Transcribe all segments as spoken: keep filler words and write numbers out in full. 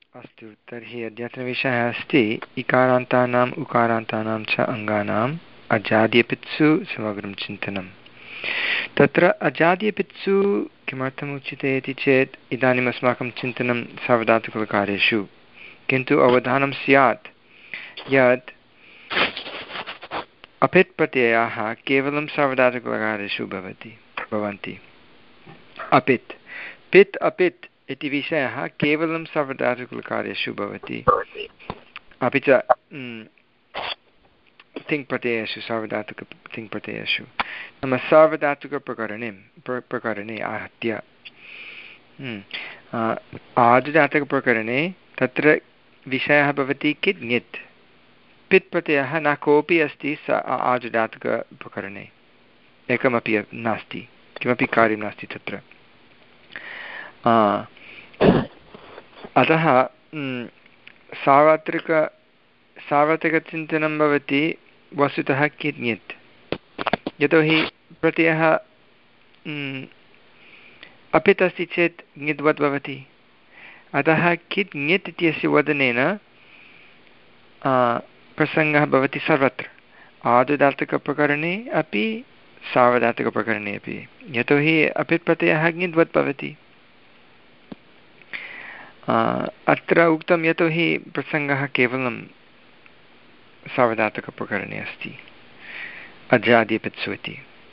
अस्तु, तर्हि अद्यतनविषयः अस्ति इकारान्तानाम् उकारान्तानां च अङ्गानाम् अजाद्यपित्सु समग्रं चिन्तनं। तत्र अजाद्यपित्सु किमर्थम् उच्यते इति चेत् इदानीम् अस्माकं चिन्तनं सार्वधातुककार्येषु, किन्तु अवधानं स्यात् यत् अपित् प्रत्ययाः केवलं सार्वधातुककार्येषु भवति भवन्ति अपित् पित् अपित् इति विषयः केवलं सार्वधातुककार्येषु भवति, अपि च तिङ्प्रत्ययेषु सार्वधातुक तिङ्प्रत्ययेषु नाम सार्वधातुकप्रकरणे प्र प्रकरणे आहत्य आर्धधातुकप्रकरणे तत्र विषयः भवति कित् ङित्। पित् प्रत्ययः न कोऽपि अस्ति स आर्धधातुकप्रकरणे, एकमपि नास्ति, किमपि कार्यं नास्ति तत्र। अतः सार्वत्रिक सार्वत्रिकचिन्तनं भवति वस्तुतः कित् ङित्, यतोहि प्रत्ययः अपित् अस्ति चेत् ङित्वत् भवति। अतः कित् ङित् इत्यस्य वदनेन प्रसङ्गः भवति सर्वत्र, आर्धधातुकप्रकरणे अपि सार्वधातुकप्रकरणे अपि, यतोहि अपित् प्रत्ययः ङित्वत् भवति। अत्र उक्तं यतोहि प्रसङ्गः केवलं सार्वधातुकप्रकरणे अस्ति, अजाद्यपित्सु इति।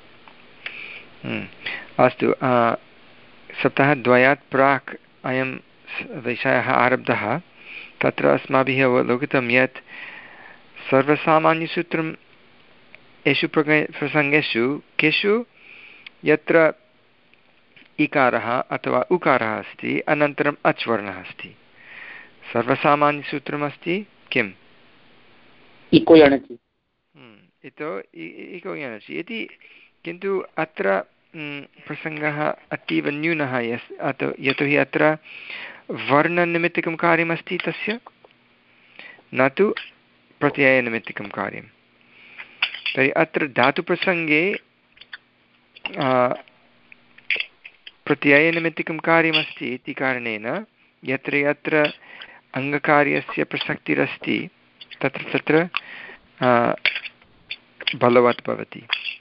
अस्तु, सप्ताहद्वयात् प्राक् अयं विषयः आरब्धः। तत्र अस्माभिः अवलोकितं यत् सर्वसामान्यसूत्रम् एषु प्रक प्रसङ्गेषु केषु यत्र इकारः अथवा उकारः अस्ति अनन्तरम् अच् वर्णः अस्ति, सर्वसामान्यसूत्रमस्ति किम् इको यणचि इतो इको यणचि इति। किन्तु अत्र प्रसङ्गः अतीव न्यूनः यस् अतो यतोहि अत्र वर्णनिमित्तिकं कार्यमस्ति तस्य, न तु प्रत्ययनिमित्तिकं कार्यं। तर्हि अत्र धातुप्रसङ्गे प्रत्ययनिमित्तिकं कार्यमस्ति इति कारणेन यत्र यत्र अङ्गकार्यस्य प्रसक्तिरस्ति तत्र तत्र बलवत् भवति।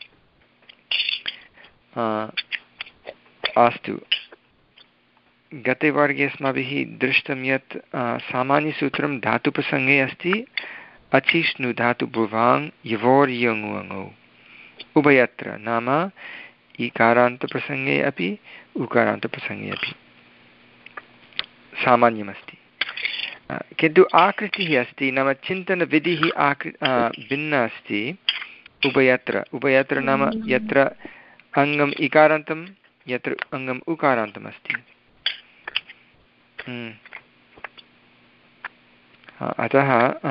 अस्तु, गते वर्गे अस्माभिः दृष्टं यत् सामान्यसूत्रं धातुप्रसङ्गे अस्ति अचिष्णु धातु भुवाङ् यवोर्यङुङौ उभयत्र, नाम इकारान्तप्रसङ्गे अपि उकारान्तप्रसङ्गे अपि सामान्यमस्ति। किन्तु आकृतिः अस्ति, नाम चिन्तनविधिः आकृ भिन्ना अस्ति उभयत्र। उभयत्र नाम यत्र अङ्गम् इकारान्तं यत्र अङ्गम् उकारान्तम् अस्ति। अतः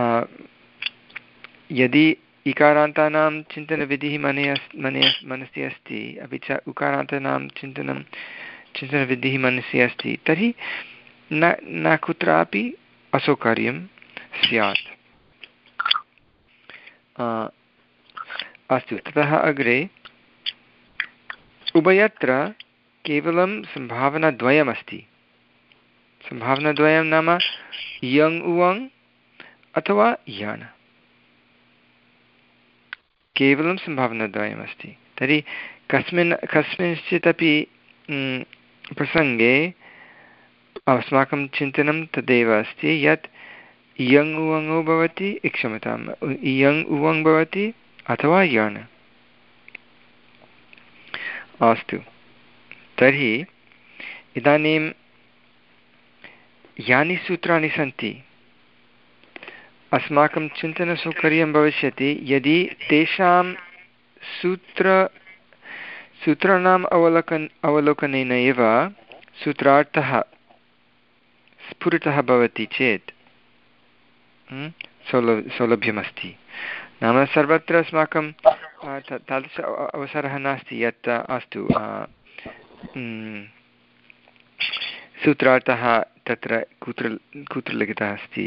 यदि इकारान्तानां चिन्तनविधिः मने अस् मने मनसि अस्ति, अपि च उकारान्तानां चिन्तनं चिन्तनविधिः मनसि अस्ति, तर्हि न न कुत्रापि असौकर्यं स्यात्। अस्तु, ततः अग्रे उभयत्र केवलं सम्भावनाद्वयमस्ति। सम्भावनाद्वयं नाम यङ् उवङ् अथवा यण्, केवलं सम्भावनाद्वयमस्ति। तर्हि कस्मिन् कस्मिंश्चित् अपि प्रसङ्गे अस्माकं चिन्तनं तदेव अस्ति यत् यङ् उवङौ भवति, क्षम्यतां यङ् उवङ् भवति अथवा यण्। अस्तु, तर्हि इदानीं यानि सूत्राणि सन्ति अस्माकं चिन्तनसौकर्यं भविष्यति यदि तेषां सूत्र सूत्राणाम् अवलोकन् अवलोकनेन एव सूत्रार्थः स्फुरितः भवति चेत् सौल सौलभ्यमस्ति। नाम सर्वत्र अस्माकं तादृश अवसरः नास्ति यत् अस्तु सूत्रार्थः तत्र कुत्र कुत्र लिखितः अस्ति,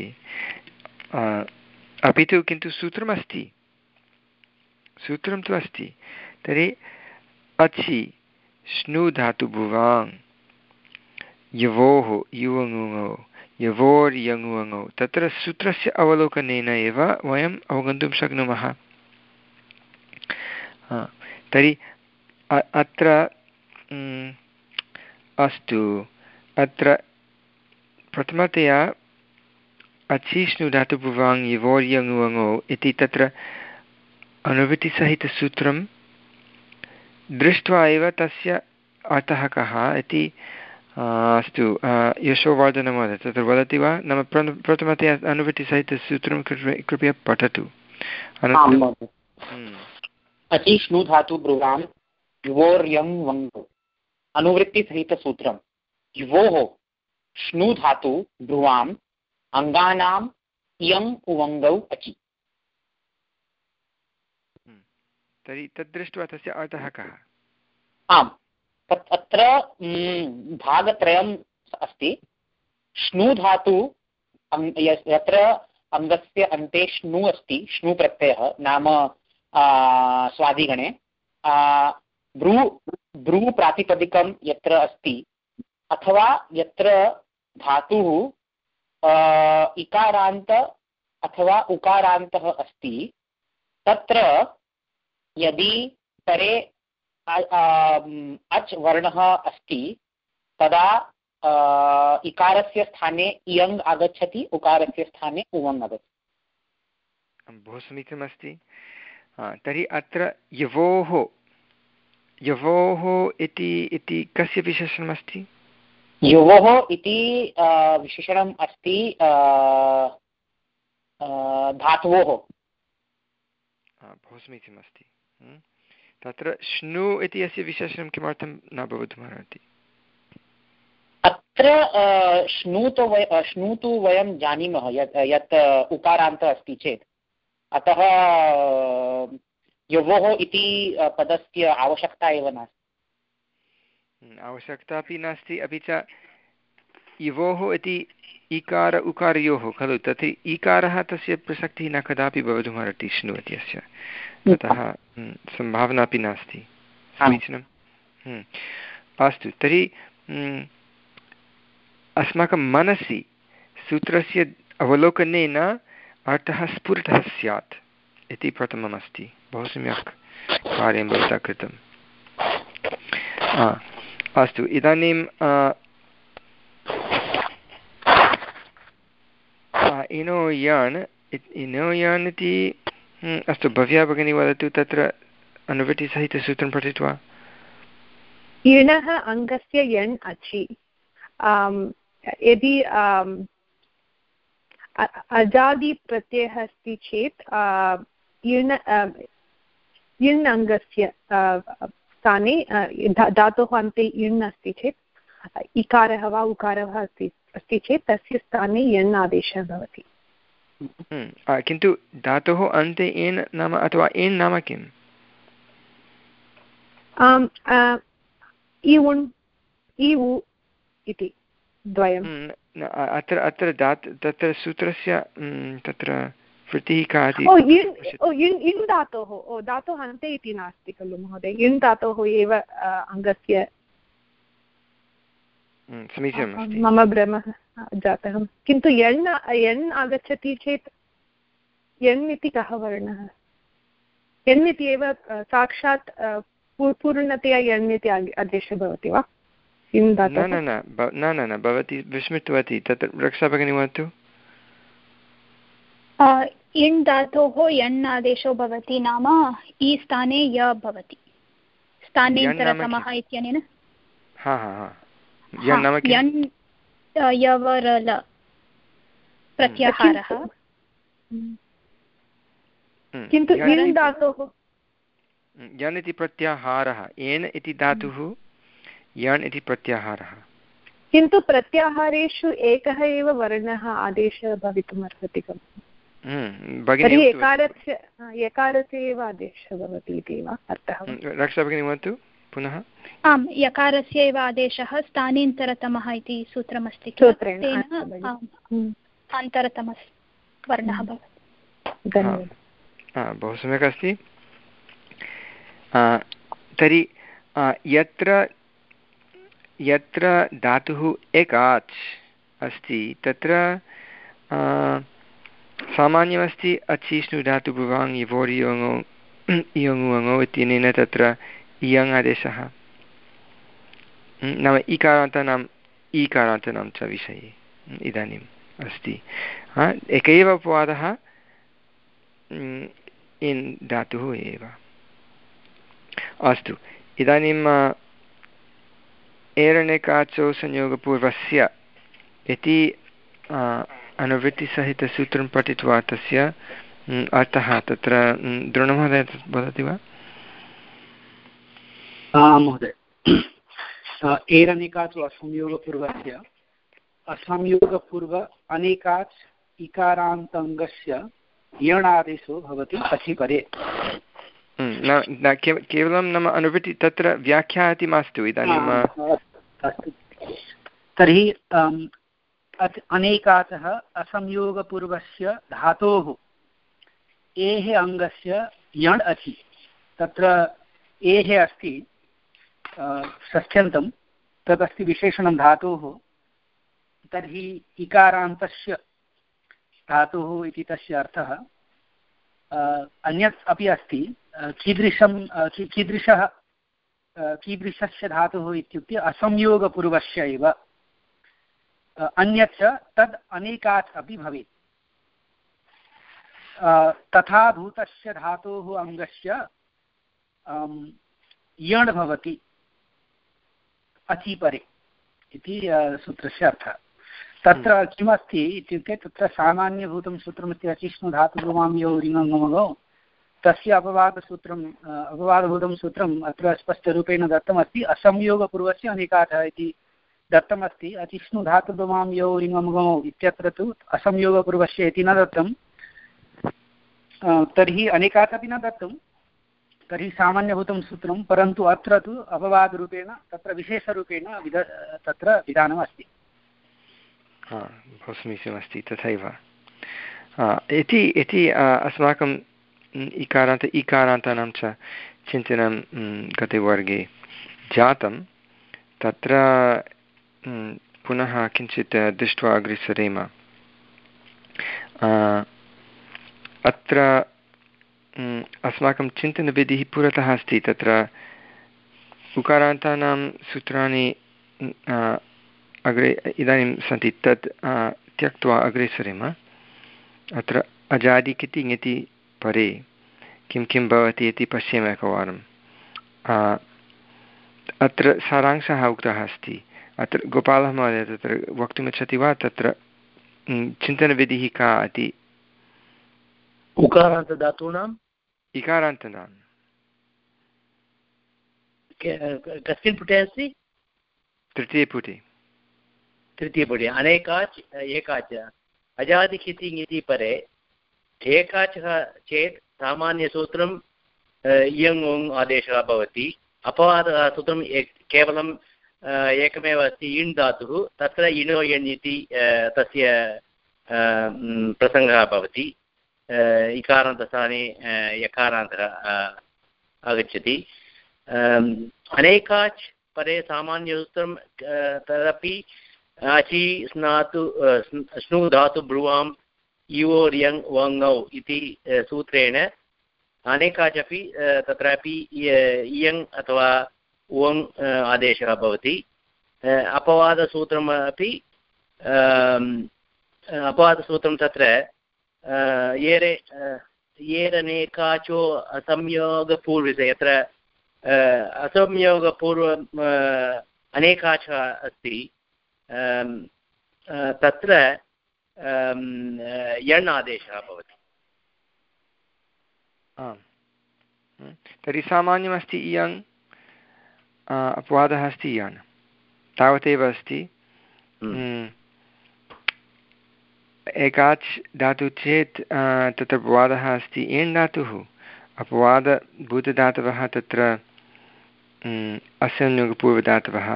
अपि तु किन्तु सूत्रमस्ति, सूत्रं तु अस्ति। तर्हि अचि श्नु धातु भुवाङ् यवोः युवङुङौ यवोर्यङुवङौ तत्र सूत्रस्य अवलोकनेन एव वयम् अवगन्तुं शक्नुमः। तर्हि अत्र अस्तु, अत्र प्रथमतया अचिष्णु धातुपूर्वाङ् यवोर्यङुवङौ इति तत्र अनुवृत्तिसहितसूत्रं दृष्ट्वा एव तस्य अर्थः कः इति अस्तु यशोवर्धनमहोदय तत्र वदति वा? नाम प्रथमतया अनुवृत्तिसहितसूत्रं कृपया पठतु। अचिष्णु धातु ब्रुवां युवोर्यं वङौ अनुवृत्तिसहितसूत्रं युवोः श्नु धातु ब्रुवाम् अङ्गानाम् इयम् उवङ्गौ अचि। तर्हि तद्दृष्ट्वा तस्य अर्थः कः? आम्, तत् अत्र भागत्रयम् अस्ति। श्नु धातु यत्र अङ्गस्य अन्ते श्नु अस्ति, श्नु प्रत्ययः नाम स्वादिगणे ब्रू ब्रू प्रातिपदिकं यत्र अस्ति अथवा यत्र धातुः इकारान्त अथवा उकारान्तः अस्ति तत्र यदि परे अच् वर्णः अस्ति तदा इकारस्य स्थाने इयङ् आगच्छति, उकारस्य स्थाने उवङ् आगच्छति। बहु समीचीनमस्ति। तर्हि अत्र यवोः यवोः इति इति कस्य विशेषणमस्ति? युवोः इति विशेषणम् अस्ति धातोः। बहु समीचीनमस्ति। तत्र श्नु इति अस्य विशेषणं किमर्थं न भवितुमर्हति? अत्र श्नु तु वय श्नु तु वयं जानीमः यत् यत् उकारान्तः अस्ति चेत्, अतः युवोः इति पदस्य आवश्यकता एव नास्ति। आवश्यकता अपि नास्ति, अपि च युवोः इति इकार उकारयोः खलु, तत् ईकारः तस्य प्रसक्तिः न कदापि भवितुमर्हति श्नु इत्यस्य, अतः सम्भावना अपि नास्ति। समीचीनम्। अस्तु, तर्हि अस्माकं मनसि सूत्रस्य अवलोकनेन अर्थः स्फुरितः स्यात् इति प्रथममस्ति। बहु सम्यक् कार्यं भवता कृतम्। अस्तु, इदानीं इनो यान् इनो यान् इति अस्तु, भव्या भगिनी वदतु तत्र अनुवृत्तिसहितसूत्रं पठित्वा। इणः अङ्गस्य यण् अचि यदि अजादिप्रत्ययः अस्ति चेत् इण् इण् अङ्गस्य स्थाने धातोः अन्ते इण् अस्ति चेत् इकारः वा उकारः अस्ति अस्ति चेत् तस्य स्थाने यण् आदेशः भवति। किन्तु धातोः अन्ते एन् नाम अथवा एन् नाम किम्? इउन् इउ इति द्वयम्। अत्र अत्र दात् तत्र सूत्रस्य तत्र वृत्तिः का इति? इण् धातोः ओ धातोः अन्ते इति नास्ति खलु महोदय, इण् धातोः एव अङ्गस्य। समीचीनमस्ति, मम भ्रमः जातः। किन्तु यण् यण् आगच्छति चेत् यण् इति कः वर्णः? यण् इति एव साक्षात् पूर्णतया यण् इति आदेशः भवति वा? न न न न भवती विस्मृतवती, तत्र रक्षा भगिनी वदतु। इण् धातोः यण् आदेशो भवति नाम इ स्थाने य भवति स्थानेन्तरतमः इत्यनेन। हा हा हा यण् यवरल प्रत्याहारः। किन्तु इण् धातोः यण् इति प्रत्याहारः, एन् इति धातुः, यण् इति प्रत्याहारः। किन्तु प्रत्याहारेषु एकः एव वर्णः आदेशः भवितुमर्हति खलु। तर्हि एकारस्य एकारस्य एव आदेशः भवति इति वा अर्थः? रक्षा भगिनी वदतु पुनः। आम्, यकारस्य एव आदेशः स्थानेन्तरतमः इति सूत्रमस्ति, सूत्रेण अन्तरतमः वर्णः भवति। बहु सम्यक् अस्ति। तर्हि यत्र यत्र धातुः एकाच् अस्ति तत्र सामान्यमस्ति अचिष्णु धातु भुवाङ् यवोरि योङो इयङु अङौ इत्यनेन तत्र इयङ् आदेशः नाम इकारान्तानाम् ईकारान्तानां च विषये इदानीम् अस्ति एक एव अपवादः इन् धातुः एव। अस्तु इदानीम् एरनेकाचो संयोगपूर्वस्य इति अनुवृत्तिसहितसूत्रं पठित्वा तस्य अर्थः तत्र द्रोणमहोदय वदति वा? महोदय, एरनेकाचो असंयोगपूर्वस्य असंयोगपूर्व अनेकाच् इकारान्तङ्गस्य यणादेशो भवति अचिपरे। न केवलं नाम अनुवृत्ति तत्र व्याख्या इति मास्तु इदानीम्। अस्तु तर्हि अनेकाचः असंयोगपूर्वस्य धातोः एः अङ्गस्य यण् अचि तत्र एः अस्ति षष्ठ्यन्तं तदस्ति विशेषणं धातोः तर्हि इकारान्तस्य धातुः इति तस्य अर्थः। अन्यत् अपि अस्ति कीदृशं कीदृशः कीदृशस्य धातुः इत्युक्ते असंयोगपूर्वस्य एव। अन्यच्च तद् अनेकात् अपि भवेत्। तथा भूतस्य धातोः अङ्गस्य यण् भवति अचिपरे इति सूत्रस्य अर्थः। तत्र किमस्ति इत्युक्ते तत्र सामान्यभूतं सूत्रमस्ति अचिष्णु धातुभुवां यो ऋङङमगौ तस्य अपवादसूत्रम् अपवादभूतं सूत्रम् अत्र स्पष्टरूपेण दत्तमस्ति असंयोगपूर्वस्य अनेकाचः इति दत्तमस्ति। अचिष्णु धातुभुवां यो ऋङङमगौ इत्यत्र तु असंयोगपूर्वस्य इति न दत्तं, तर्हि अनेकात् अपि न दत्तं, तर्हि सामान्यभूतं सूत्रं, परन्तु अत्र तु अपवादरूपेण तत्र विशेषरूपेण विध तत्र विधानमस्ति। हा बहु समीचीनमस्ति तथैव इति इति अस्माकं इकारान्त इकारान्तानां च चिन्तनं गते वर्गे जातं। तत्र पुनः किञ्चित् दृष्ट्वा अग्रे सरेम। अत्र अस्माकं चिन्तनविधिः पुरतः अस्ति। तत्र उकारान्तानां सूत्राणि अग्रे इदानीं सन्ति, तत् त्यक्त्वा अग्रे सरेम। अत्र अजादिकिति ङिति परे किं किं भवति इति पश्येम एकवारम्। अत्र सारांशः उक्तः अस्ति। अत्र गोपालः महोदय तत्र वक्तुमिच्छति वा? तत्र चिन्तनविधिः का इति। उकारान्तधातूनाम् इकारान्तानां कस्मिन् पुटे अस्ति? तृतीयपुटे। तृतीयपुटे अनेकाच् एकाच अजादिकिति ङिति परे एकाचः चेत् सामान्यसूत्रं इयङ् ओङ् आदेशः भवति। अपवादसूत्रं केवलं एकमेव अस्ति इण् धातुः, तत्र इणो यण् इति तस्य प्रसङ्गः भवति। इकारान्तस्थाने यकारान्तः आगच्छति। अनेकाच् परे सामान्यसूत्रं तदपि अचि स्नातु स्नु धातु ब्रुवां युवोर् यङ् वङौ इति सूत्रेण अनेकाच् अपि तत्रापि इयङ् अथवा वङ् आदेशः भवति। अपवादसूत्रम् अपि अपवादसूत्रं तत्र येरे येरनेकाचो असंयोगपूर्वस्य यत्र असंयोगपूर्व अनेकाचः अस्ति तत्र यण् आदेशः भवति। आम् तर्हि सामान्यमस्ति इयङ्, अपवादः अस्ति यण्, तावदेव अस्ति। एकाच् धातुः चेत् तत्र अपवादः अस्ति एण् धातुः। अपवादभूतधातवः तत्र असंयोगपूर्वधातवः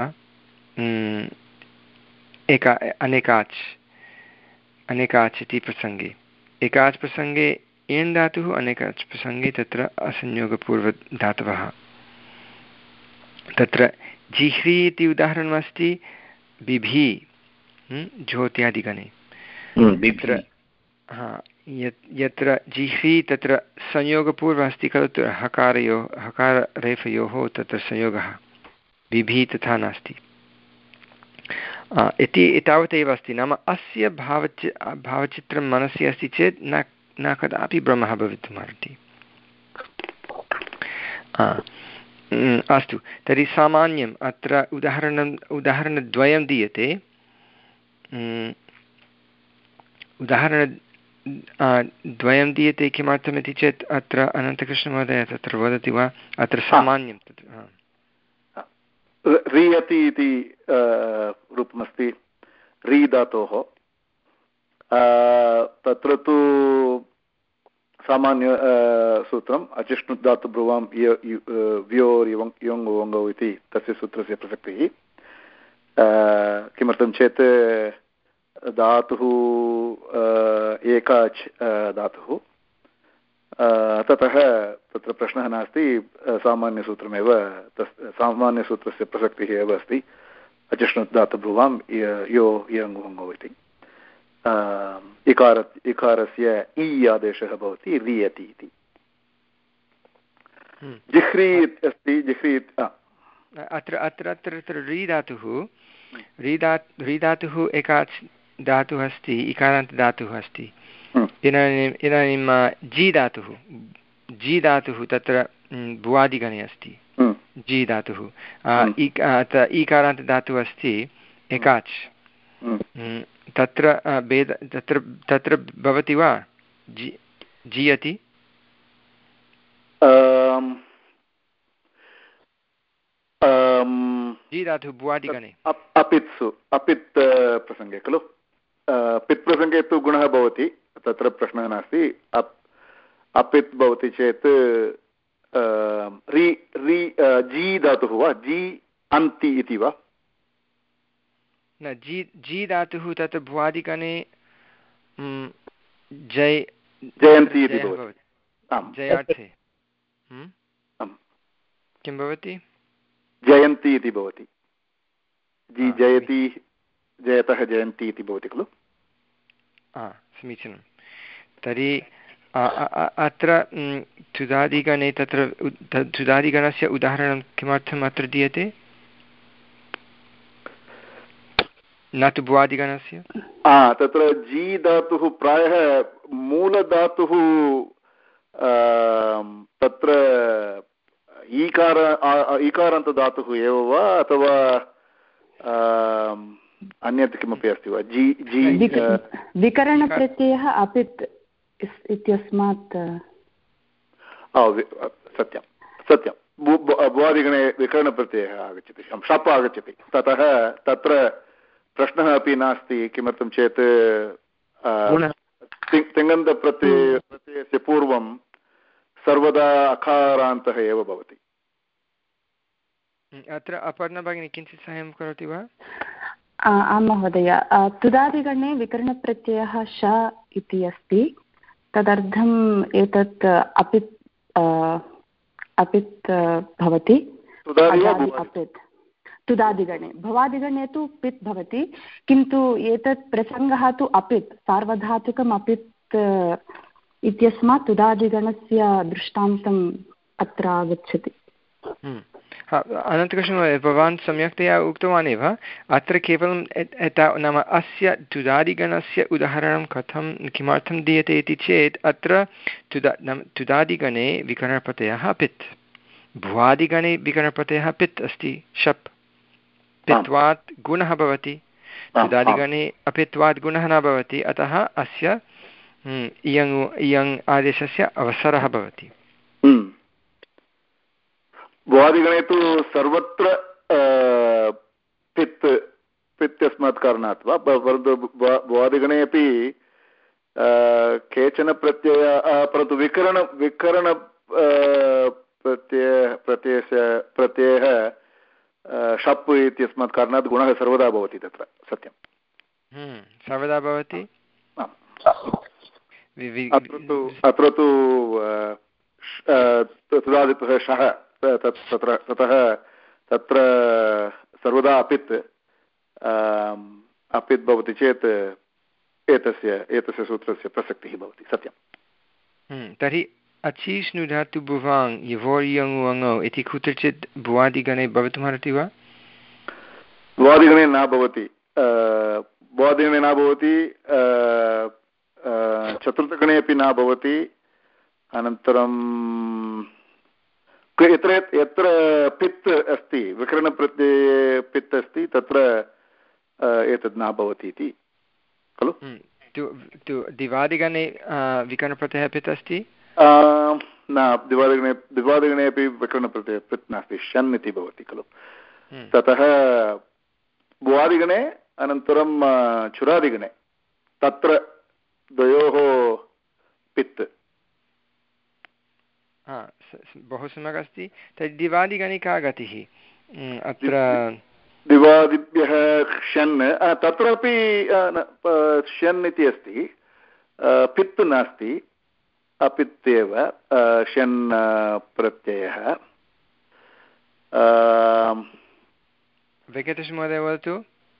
एका अनेकाच् अनेकाच् इति प्रसङ्गे। एकाच् प्रसङ्गे एण् धातुः, अनेकाच् प्रसङ्गे तत्र असंयोगपूर्वधातवः। तत्र जिह्री इति उदाहरणमस्ति, बिभि ज्योत्यादिगणे बिभ्रि हा यत् यत्र जिह्वी तत्र संयोगपूर्वः अस्ति खलु हकारयोः हकाररेफयोः तत्र संयोगः बिभि तथा नास्ति इति एतावदेव अस्ति नाम अस्य भावचि भावचित्रं मनसि अस्ति चेत् न न कदापि भ्रमः भवितुमर्हति अस्तु तर्हि सामान्यम् अत्र उदाहरणम् उदाहरणद्वयं दीयते उदाहरण द्वयं दीयते किमर्थमिति चेत् अत्र अनन्तकृष्णमहोदय तत्र वदति वा अत्र सामान्यं तत्र रीयति इति रूपमस्ति री धातोः तत्र तु सामान्य सूत्रम् अचिष्णुत् धातुब्रुवां व्योर् योङ् वोङ्गौ इति तस्य सूत्रस्य प्रसक्तिः किमर्थं चेत् धातुः एकाच् धातुः ततः तत्र प्रश्नः नास्ति सामान्यसूत्रमेव तस् सामान्यसूत्रस्य प्रसक्तिः एव अस्ति अचिष्णुत् धातुब्रुवां यो यङ् वोङ्गौ इति इकार इकारस्य इ आदेशः भवति रियति इति जिह्री अस्ति जिह्री अत्र अत्र अत्र अत्र री धातुः री धा री धातुः एकाच् धातुः अस्ति इकारान्त धातुः अस्ति इदानीम् इदानीं जि धातुः जि धातुः तत्र भुवादिगणे अस्ति जि धातुः अत्र ईकारान्त धातुः अस्ति एकाच् तत्र भेद तत्र तत्र भवति वा जि जीयति जि धातुः भुवादिगणे अपित्सु अपित् प्रसङ्गे खलु पित् प्रसङ्गे तु गुणः भवति तत्र प्रश्नः नास्ति अप् अपित् भवति चेत् रि रि जी धातुः वा जी अन्ति इति वा न जि जि धातुः तत्र भुवादिगणे जय जयन्ति इति भवति जयार्थे किं भवति जयन्ति इति भवति जि जयति जयतः जयन्ति इति भवति खलु समीचीनं तर्हि अत्र तुदादिगणे तत्र तुदादिगणस्य उदाहरणं किमर्थम् अत्र दीयते न तु भुवादिगणस्य तत्र जी धातुः प्रायः मूलधातुः तत्र ईकार ईकारान्तधातुः एव वा अथवा अन्यत् किमपि अस्ति वा जी जी विकरणप्रत्ययः अपित् इत्यस्मात् सत्यं सत्यं भुवादिगणे विकरणप्रत्ययः आगच्छति शप् आगच्छति ततः तत्र प्रश्नः अपि नास्ति किमर्थं चेत् तिङन्तप्रत्यय प्रत्ययस्य पूर्वं सर्वदा अकारान्तः एव भवति अत्र अपर्णा भगिनी किञ्चित् साहाय्यं करोति वा आं महोदय तुदादिगणे विकरणप्रत्ययः श इति अस्ति तदर्थम् एतत् अपित् अपित् भवति अपित् तुदादिगणे भवादिगणे तु पित् भवति किन्तु एतत् प्रसङ्गः तु अपित् सार्वधातुकम् अपित् इत्यस्मात् तुदादिगणस्य दृष्टान्तम् अत्र आगच्छति अनन्तकृष्ण भवान् सम्यक्तया उक्तवान् एव अत्र केवलं नाम अस्य तुदादिगणस्य उदाहरणं कथं किमर्थं दीयते इति चेत् अत्र तुदा नाम तुदादिगणे विकरणप्रत्ययः पित् भुवादिगणे विकरणप्रत्ययः पित् अस्ति शप् पित्वात् गुणः भवति तुदादिगणे अपित्वात् गुणः न भवति अतः अस्य इयङ् इयङ् आदेशस्य अवसरः भवति भुवादिगणे तु सर्वत्र पित् पित् इत्यस्मात् कारणात् वा परन्तु भुवादिगणे अपि केचन प्रत्ययाः परन्तु विकरण विकरण प्रत्यय प्रत्ययस्य प्रत्ययः शप् इत्यस्मात् कारणात् गुणः सर्वदा भवति तत्र सत्यं सर्वदा भवति अत्र तु तुदादितः शः तत्र ततः तत्र सर्वदा अपित् अपित् भवति चेत् एतस्य एतस्य सूत्रस्य प्रसक्तिः भवति सत्यं। तर्हि अचिष्णु धातु भुवाङ् यवोर्यङुवङौ इति कुत्रचित् भुवादिगणे भवितुमर्हति वा? भुवादिगणे न भवति, भुवादिगणे न भवति, चतुर्थगणे अपि न भवति। अनन्तरं यत्र यत्र पित् अस्ति, विकरणप्रत्यये पित् अस्ति, तत्र एतद् न भवति इति खलु। दिवादिगणे विकरणप्रत्ययः पित् अस्ति न, दिवादिगणे दिवादिगणे अपि विकरणप्रत्ययः पित् नास्ति, शन् इति भवति खलु। ततः भुवादिगणे अनन्तरं चुरादिगणे तत्र द्वयोः पित्। हा, बहु सम्यक् अस्ति। तर्हि दिवादिगणे का गतिः अत्र? दिवादिभ्यः षन्, तत्रापि षन् इति अस्ति, पित् नास्ति, अपित् एव षन् प्रत्ययः। वेङ्कटेशमहोदय वदतु।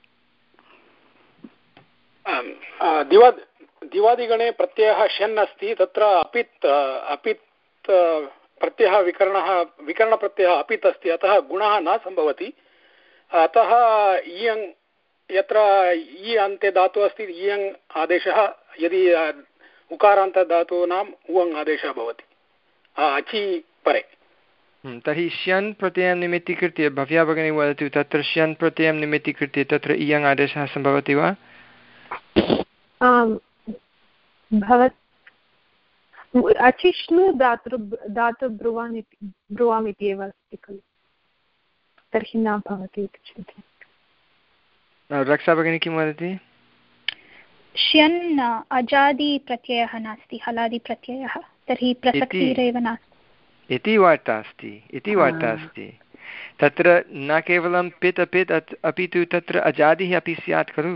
दिवा दिवादिगणे प्रत्ययः षन् अस्ति, तत्र अपित् अपित् प्रत्ययः विकरणः विकरणप्रत्ययः अपित् अस्ति, अतः गुणः न सम्भवति। अतः इयङ् यत्र इ अन्ते धातुः अस्ति, इयङ् आदेशः, यदि उकारान्तधातूनाम् उवङ् आदेशः भवति अचि परे। तर्हि श्यन् प्रत्ययं निमित्तीकृत्य भव्या भगिनी वदतु, तत्र श्यन् प्रत्ययं निमित्तीकृत्य तत्र इयङ् आदेशः सम्भवति वा? अचिष्णु धातु धातु ब्रुवाम् इति ब्रुवाम् इति एव अस्ति खलु, तर्हि न भवति इति चिन्तयामि। रक्षा भगिनी किं वदति? श्यन् अजादिप्रत्ययः नास्ति, हलादिप्रत्ययः, तर्हि प्रसक्तिरेव नास्ति इति वार्ता अस्ति इति वार्ता अस्ति तत्र न केवलं पित् अपित् अपि तु तत्र अजादिः अपि स्यात् खलु।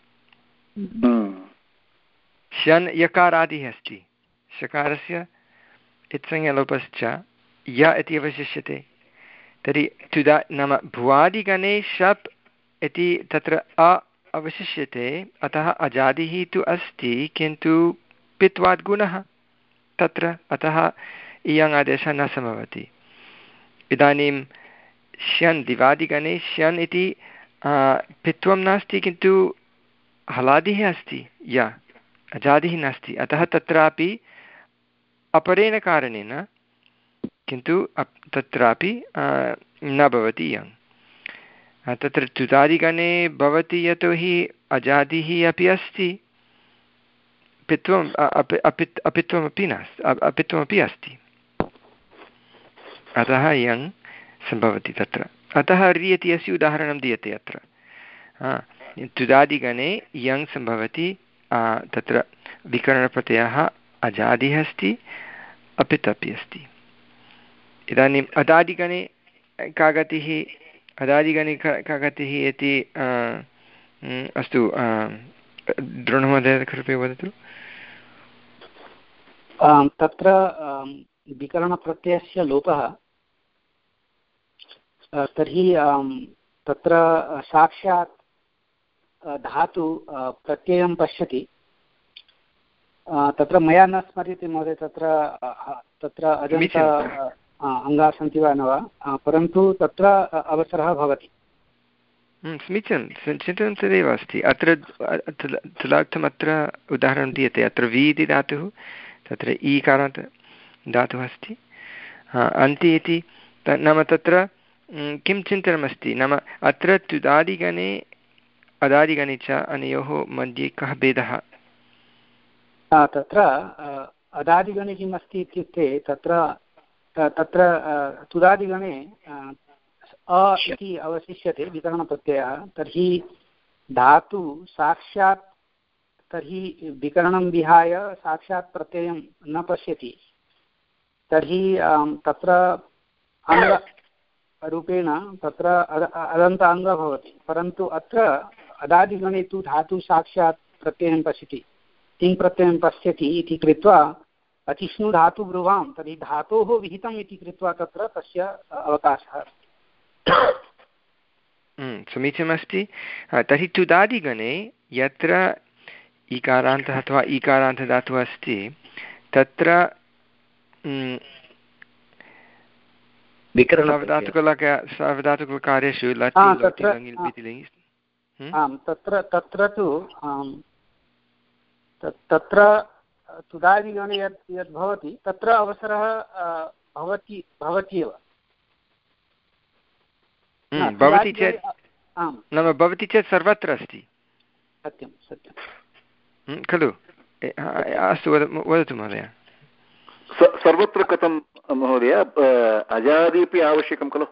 श्यन् यकारादिः अस्ति, शकारस्य इत्संज्ञलोपश्च य इति अवशिष्यते। तर्हि तुदा नाम भुवादिगणे शप् इति तत्र अ अवशिष्यते, अतः अजादिः तु अस्ति, किन्तु पित्वात् गुणः तत्र, अतः इयङ् आदेशः न सम्भवति। इदानीं श्यन् दिवादिगणे श्यन् इति पित्वं नास्ति, किन्तु हलादिः अस्ति, य अजादिः नास्ति, अतः तत्रापि अपरेण कारणेन, किन्तु तत्रापि न भवति इयङ्। तत्र तुदादिगणे भवति, यतोहि अजादिः अपि अस्ति, पित्वम् अपित् अपित्वमपि नास्ति, अपित्वमपि अस्ति, अतः इयङ् सम्भवति तत्र। अतः रि इति अस्य उदाहरणं दीयते अत्र। तुदादिगणे इयङ् सम्भवति, तत्र विकरणप्रत्ययः अजादिः अस्ति, अपित् अपि अस्ति। इदानीम् अदादिगणे का गतिः? अदादिगणे का गतिः इति अस्तु, द्रोणमहोदय कृपया वदतु। तत्र विकरणप्रत्ययस्य लोपः, तर्हि तत्र साक्षात् धातु प्रत्ययं पश्यति। तत्र मया न स्मर्यते महोदय, तत्र तत्र अजन्त अङ्गाः सन्ति वा न वा, परन्तु तत्र अवसरः भवति। समीचीनं, चिन्तनं तदेव अस्ति। अत्र तदर्थम् अत्र उदाहरणं दीयते। अत्र वि इति धातुः, तत्र ईकारान्त धातुः अस्ति, अन्ति इति, नाम तत्र किं चिन्तनमस्ति, नाम अत्र तुदादिगणे अदादिगणे च अनयोः मध्ये कः भेदः? तत्र अदादिगणे किम् अस्ति इत्युक्ते, तत्र तत्र तुदादिगणे अ इति अवशिष्यते विकरणप्रत्ययः, तर्हि धातु साक्षात्, तर्हि विकरणं विहाय साक्षात् प्रत्ययं न पश्यति, तर्हि तत्र अङ्गरूपेण तत्र अदन्त अङ्गः भवति। परन्तु अत्र अदादिगणे तु धातु साक्षात् प्रत्ययं पश्यति, तिङ् प्रत्ययं पश्यति इति कृत्वा अचिष्णु धातु ब्रुवां, तर्हि धातोः विहितम् इति कृत्वा तत्र तस्य अवकाशः अस्ति। समीचीनमस्ति। तर्हि तुदादिगणे यत्र इकारान्तः अथवा ईकारान्तधातुः अस्ति तत्र सार्वधातुकलक सार्वधातुककार्येषु लटि लोटि लङि लिपि लिङि आम् तत्र तत्र तु तत्र तुदादिगणे यत् यद् भवति तत्र अवसरः भवति भवति एव भवति चेत् नाम भवति चेत् सर्वत्र अस्ति सत्यं सत्यं खलु। अस्तु वदतु महोदय। सर्वत्र कथं महोदय अजादि अपि आवश्यकं खलु?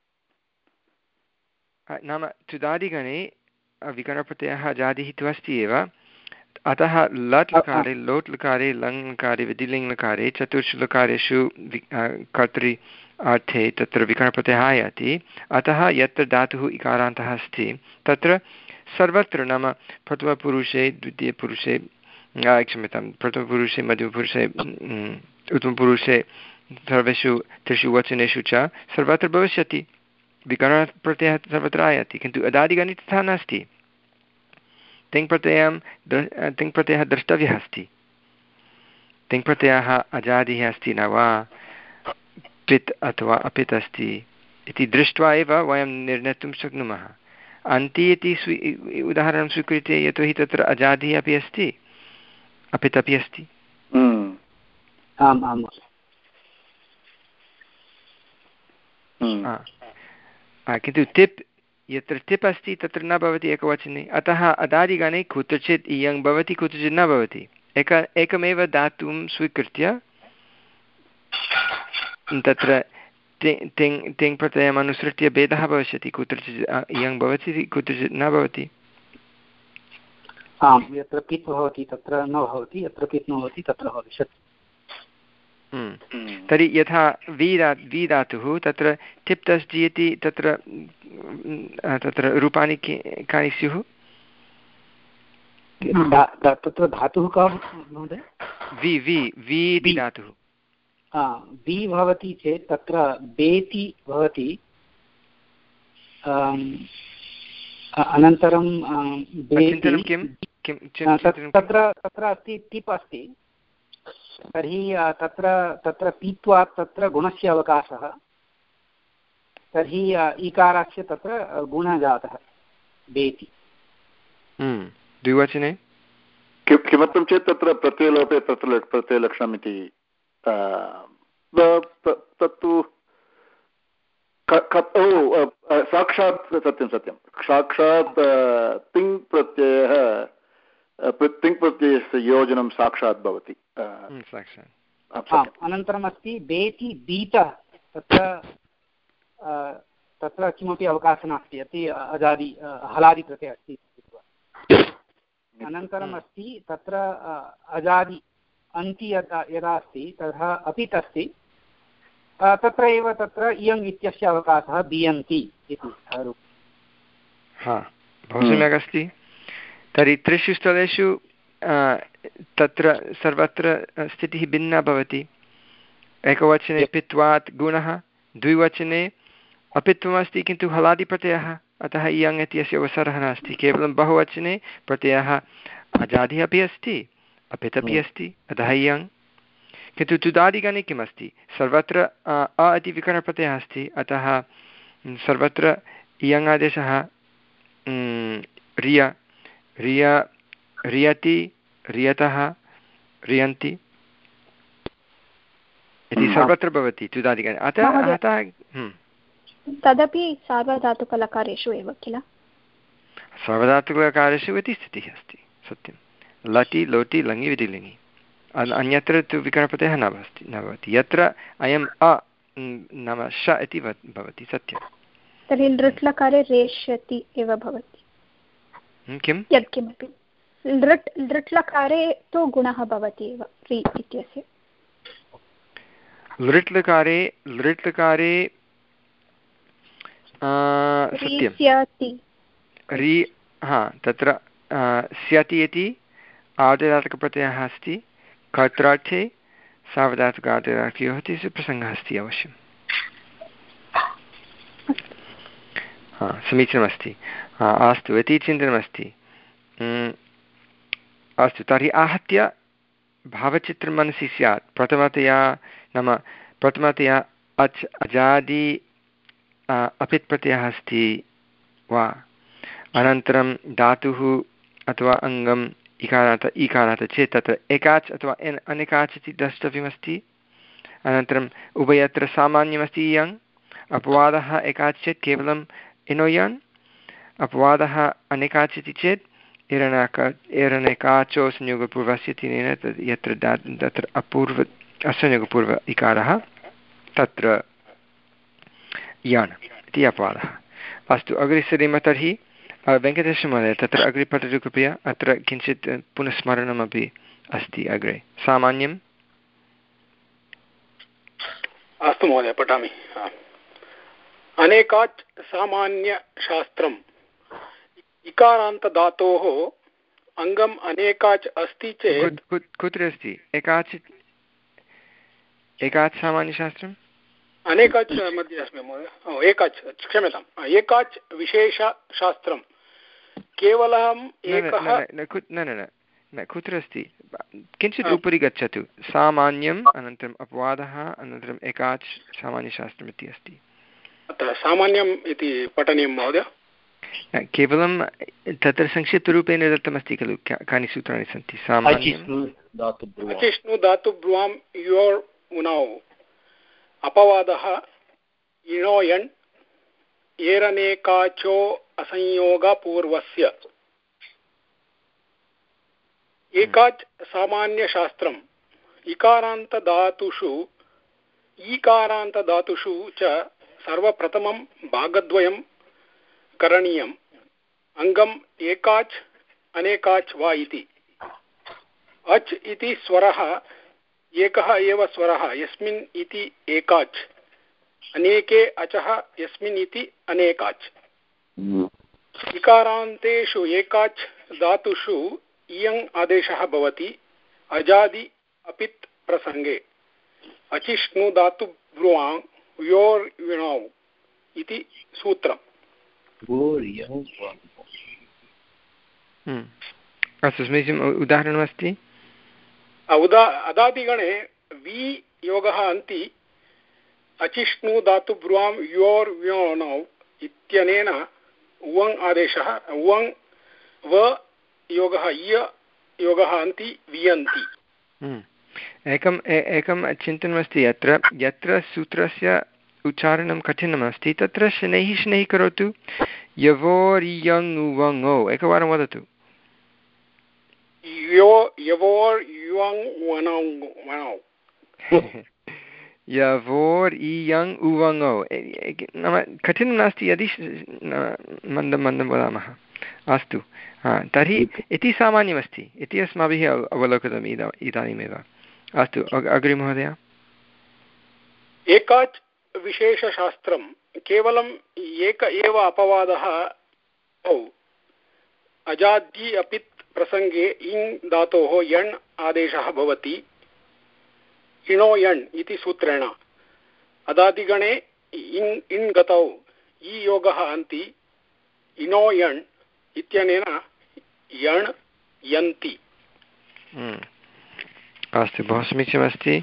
नाम तुदादिगणे विकरणप्रत्ययः अजादिः तु अस्ति एव, अतः लट् लकारे लोट् लकारे लङ् लकारे विधिलिङ् लकारे चतुर्षु लकारेषु कर्तरि अर्थे तत्र विकरणप्रत्ययः आयाति। अतः यत्र धातुः इकारान्तः अस्ति तत्र सर्वत्र नाम प्रथमपुरुषे द्वितीयपुरुषे क्षम्यतां प्रथमपुरुषे मध्यमपुरुषे उत्तमपुरुषे सर्वेषु त्रिषु वचनेषु च सर्वत्र भविष्यति विकरणप्रत्ययः सर्वत्र आयाति। किन्तु अदादिगणे तथा नास्ति। तिङ्प्रत्ययं तिङ्प्रत्ययः द्रष्टव्यः अस्ति। तिङ्प्रत्ययः अजादिः अस्ति न वा पित् अथवा अपित् अस्ति इति दृष्ट्वा एव वयं निर्णेतुं शक्नुमः। अन्ति इति स्वी उदाहरणं स्वीकृत्य यतोहि तत्र अजादिः अपि अस्ति अपित् अपि अस्ति। आम् आम् किन्तु तिप् यत्र तिप् अस्ति तत्र न भवति एकवचने। अतः अदादिगणे कुत्रचित् इयङ् भवति कुत्रचित् न भवति। एक एकमेव धातुं स्वीकृत्य तत्र तिङ् तिङ् प्रत्ययम् अनुसृत्य भेदः भविष्यति, कुत्रचित् इयङ् भवति कुत्रचित् न भवति। आम् यत्र पित् भवति तत्र न भवति, यत्र पित् न भवति तत्र भविष्यति। तर्हि यथा वि धा वि धातुः तत्र टिप् तस्जि इति तत्र तत्र रूपाणि कानि स्युः? तत्र धातुः कः महोदय? वि वि वि इति धातुः वि भवति चेत् तत्र बेति भवति, अनन्तरं तत्र तत्र अस्ति टिप् अस्ति, तर्हि तत्र तत्र पीत्वा तत्र गुणस्य अवकाशः, तर्हि ईकारस्य तत्र गुणः जातः बेति। द्विवचने किमर्थं चेत् तत्र प्रत्ययलोपे तत्र प्रत्ययलक्षणम् इति तत्तु साक्षात् सत्यं सत्यं साक्षात् तिङ् प्रत्ययः तिङ् प्रत्ययस्य योजनं साक्षात् भवति। अनन्तरम् अस्ति बेति बीतः, तत्र तत्र किमपि अवकाशः नास्ति, अति अजादि हलादि प्रत्ययः अस्ति। अनन्तरम् अस्ति तत्र अजादि अन्ति यदा यदा अस्ति तथा अपित् अस्ति, तत्र एव तत्र इयङ् इत्यस्य अवकाशः बियन्ति इति रूपं। हा, बहु सम्यक् अस्ति। तर्हि त्रिषु स्थलेषु तत्र सर्वत्र स्थितिः भिन्ना भवति। एकवचने पित्वात् गुणः, द्विवचने अपित्वमस्ति किन्तु हलादिप्रत्ययः, अतः इयङ् इत्यस्य अवसरः नास्ति। केवलं बहुवचने प्रत्ययः अजादिः अपि अस्ति अपित् अपि अस्ति, अतः इयङ्। किन्तु तुदादिगणे किमस्ति? सर्वत्र अ इति विकरणप्रत्ययः अस्ति, अतः सर्वत्र इयङ् आदेशः रिय रिय रियति रियतः रियन्ति इति सर्वत्र भवति तुदादिगणे। अतः अतः तदपि सार्वधातुकलकारेषु एव किल? सार्वधातुकलकारेषु इति स्थितिः अस्ति, सत्यं। लटि लोटि लङि विधिलिङि, अन्यत्र तु विकरणप्रत्ययः न भवति न भवति यत्र अयम् अ नाम श इति भवति, सत्यं। तर्हि लृट्लकारे रेष्यति एव भवति किं? यत्किमपि लृट् लृट्लकारे तु गुणः भवति एव रि इत्यस्य। लृट्लकारे लृट्लकारे सत्यं रि, हा तत्र स्यति इति आर्धधातुकप्रत्ययः अस्ति, कर्त्रार्थे सार्वधातुकार्धधातुकयोः इति प्रसङ्गः अस्ति अवश्यम्। हा समीचीनमस्ति अस्तु इति चिन्तनमस्ति। अस्तु तर्हि आहत्य भावचित्रं मनसि स्यात् प्रथमतया नाम प्रथमतया अच् अजादि अपित् प्रत्ययः अस्ति वा अनन्तरं धातुः अथवा अङ्गम् इकारान्त ईकारान्त चेत् तत्र एकाच् अथवा एन् अनेकाच् इति द्रष्टव्यमस्ति। अनन्तरम् उभयत्र सामान्यमस्ति यङ् अपवादः एकाच् चेत् केवलम् इनो यन् अपवादः अनेकाच् इति चेत् एरणाका एरनेकाचो संयोगपूर्वस्य तिनेन तद् यत्र दा तत्र अपूर्व असंयोगपूर्व इकारः तत्र यण् इति अपवादः। अस्तु अग्रे सरेम तर्हि वेङ्कटेशमहोदय तत्र अग्रे पठतु कृपया। अत्र किञ्चित् पुनः स्मरणमपि अस्ति अग्रे सामान्यम्। अस्तु महोदय पठामि। अनेकाच् सामान्यशास्त्रम् इकारान्तधातोः अङ्गम् अनेकाच् अस्ति चेत् कुत्र अस्ति एकाच् एकाच् सामान्यशास्त्रम् अनेकाच् मध्ये अस्मि महोदय एकाच् क्षम्यताम् एकाच् विशेषशास्त्रं केवलम् एकः न न न कुत्र अस्ति किञ्चित् उपरि गच्छतु सामान्यम् अनन्तरम् अपवादः अनन्तरम् एकाच् सामान्यशास्त्रम् इति अस्ति। अत्र सामान्यम् इति पठनीयं महोदय केवलं तत्र संक्षिप्तरूपेण दत्तमस्ति खलु कानि सूत्राणि सन्ति सामान्यम् अचिष्णु धातुभ्रुवां योर् उनौ अपवादः इणो यण् एरनेकाचो असंयोगपूर्वस्य एकाच् सामान्यशास्त्रम् इकारान्तधातुषु ईकारान्तधातुषु च सर्वप्रथमं भागद्वयं करणीयम् अङ्गम् एकाच् अनेकाच् वा इति। अच् इति स्वरः एकः एव स्वरः यस्मिन् इति एकाच् अनेके अचः यस्मिन् इति अनेकाच्। इकारान्तेषु एकाच् धातुषु इयङ् आदेशः भवति अजादि अपित् प्रसङ्गे अचिष्णु धातुब्रुवां योर् विणौ इति सूत्रम्। अस्तु समीचीनम् उदाहरणमस्ति उदा अदादिगणे वि योगः अन्ति अचिष्णु धातुब्रुवां योर् व्योणौ इत्यनेन उवङ् आदेशः उवङ् व योगः इय योगः अन्ति वियन्ति। एकम् एकं चिन्तनमस्ति यत्र यत्र सूत्रस्य उच्चारणं कठिनमस्ति तत्र शनैः शनैः करोतु यवोरियङ् उवङौ एकवारं वदतु यो यवोर् युवङ् वनौ वनौ यवोर् इयङ् उवङौ नाम कठिनं नास्ति यदि मन्दं मन्दं वदामः। अस्तु तर्हि इति सामान्यमस्ति इति अस्माभिः अवलोकितम् इदा इदानीमेव। अस्तु अग्रे महोदय। एकाच् विशेषशास्त्रं केवलम् एक एव अपवादः औ अजाद्यि अपित् प्रसङ्गे इङ् धातोः यण् आदेशः भवति इणो यण् इति सूत्रेण अदादिगणे इङ् इण् गतौ इ योगः अन्ति इणो यण् इत्यनेन यण् यन्ति। अस्तु बहु समीचीनमस्ति।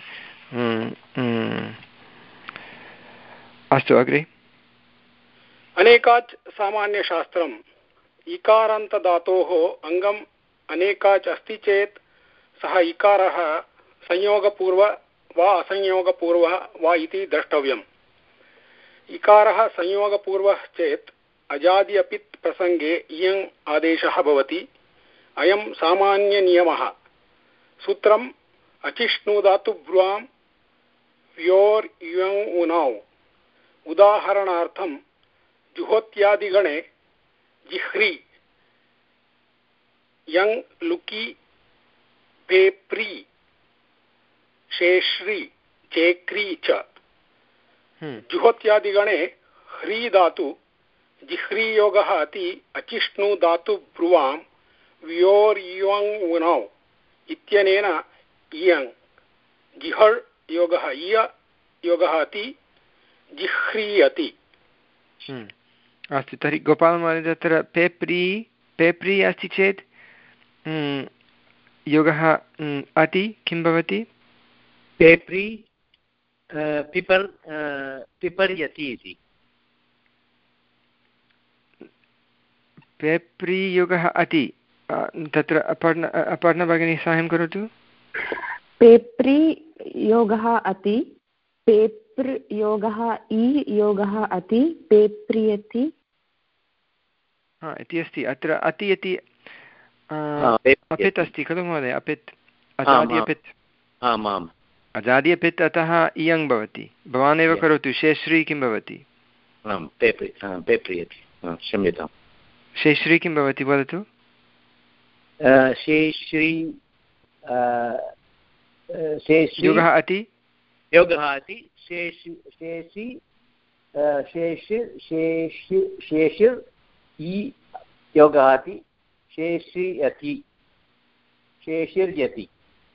अस्तु अग्रे। अनेकाच् सामान्यशास्त्रम् इकारान्तधातोः अङ्गम् अनेकाच् अस्ति चेत् सः इकारः संयोगपूर्व वा असंयोगपूर्वः वा इति द्रष्टव्यम्। इकारः संयोगपूर्वः चेत् अजादि अपित् प्रसङ्गे इयङ् आदेशः भवति। अयं सामान्यनियमः। सूत्रम् अचिष्णु धातुभ्रुवां व्योर् युवङ् उनौ। उदाहरणार्थं जुहोत्यादिगणे जिह्री यङ् लुकि पेप्री शेश्री चेक्री च। जुहोत्यादिगणे ह्री धातु जिह्री योगः अति अचिष्णु धातु ब्रुवां व्योर् युवङ् उनौ इत्यनेन इयङ् जिहर् योगः इय योगः अति जिह्रीयति। अस्तु तर्हि गोपालमहोदय तत्र पेप्री पेप्री अस्ति चेत् योगः अति किं भवति? पेप्री पिपर् पिपर्यति इति। पेप्री योगः अति तत्र अपर्ण अपर्णभगिनी साहाय्यं करोतु। पेप्री योगः अति, पेप्र योगः इ योगः अति, पेप्रियति हा इति अस्ति। अत्र अति इति अपित् अस्ति खलु महोदय? अपित् अजादि अपित् अजादि अपित् अतः इयङ् भवति। भवान् एव करोतु। शेश्री किं भवति? क्षम्यतां शेश्री किं भवति वदतु? शेश्री योगः अति योगः अति शेषि शेषि शेषि शेषि शेषिर् इ योगः अति शेषियति शेषिर्यति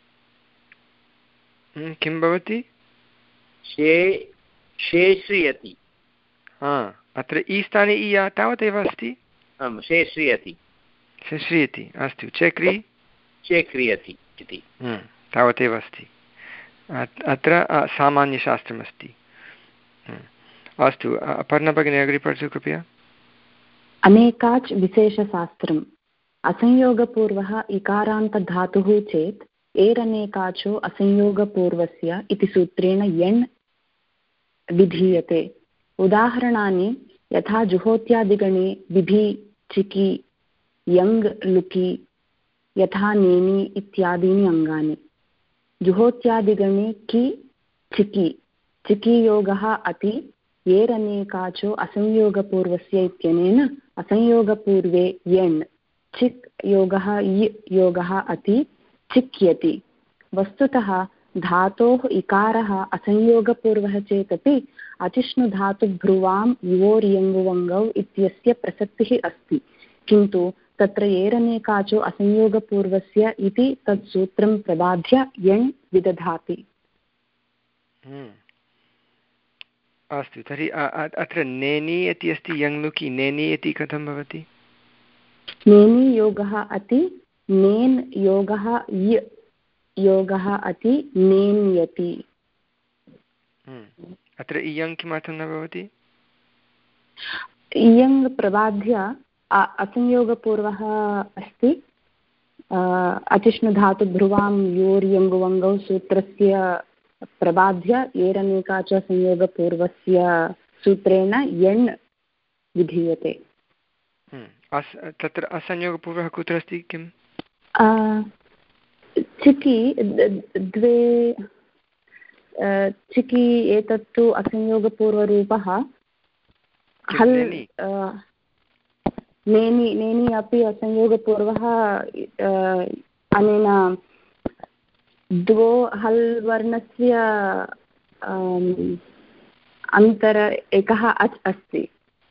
किं भवति? शे शेश्रियति। हा अत्र इ स्थाने इ तावदेव अस्ति। आम् शेश्रियति शेश्रियति अस्तु। चक्री चक्रियति इति तावदेव अस्ति। अत्र सामान्यशास्त्रमस्ति। अस्तु अपर्णभगिनी अग्रे पठतु कृपया। अनेकाच् विशेषशास्त्रम् असंयोगपूर्वः इकारान्तधातुः चेत् एरनेकाचो असंयोगपूर्वस्य इति सूत्रेण यण् विधीयते। उदाहरणानि यथा जुहोत्यादिगणे विधि चिकि यङ् लुकि यथा नेनि इत्यादीनि अङ्गानि। जुहोत्यादिगणे कि चिकि चिकि योगः अति येरनेकाचो असंयोगपूर्वस्य इत्यनेन असंयोगपूर्वे यण् चिक् योगः इ योगः अति चिक्यति। वस्तुतः धातोः इकारः असंयोगपूर्वः चेदपि अचिष्णुधातुभ्रुवां युवोर्यङ्गुवङ्गौ इत्यस्य प्रसक्तिः अस्ति, किन्तु तत्र एरनेकाचो असंयोगपूर्वस्य इति तत् सूत्रं प्रबाध्य यण् विदधाति। अस्तु तर्हि अत्र नेनि इति अस्ति यङ्लुकि नेनि इति कथं भवति? नेनि योगः अति नेन् योगः य योगः अति नेन्यति। अत्र इयङ् किमर्थं न भवति? इयङ् प्रबाध्य असंयोगपूर्वः अस्ति। अचिष्णुधातुभ्रुवां योर्यङ्गुवङ्गौ सूत्रस्य प्रबाध्य एरनेका च संयोगपूर्वस्य सूत्रेण यण् विधीयते। तत्र असंयोगपूर्वः कुत्र अस्ति? किम्? चिकि द्वे चिकि एतत्तु असंयोगपूर्वरूपः। हल् नेनि नेनि अपि असंयोगपूर्वः। अनेन द्वो हल् वर्णस्य अन्तर एकः अच् अस्ति,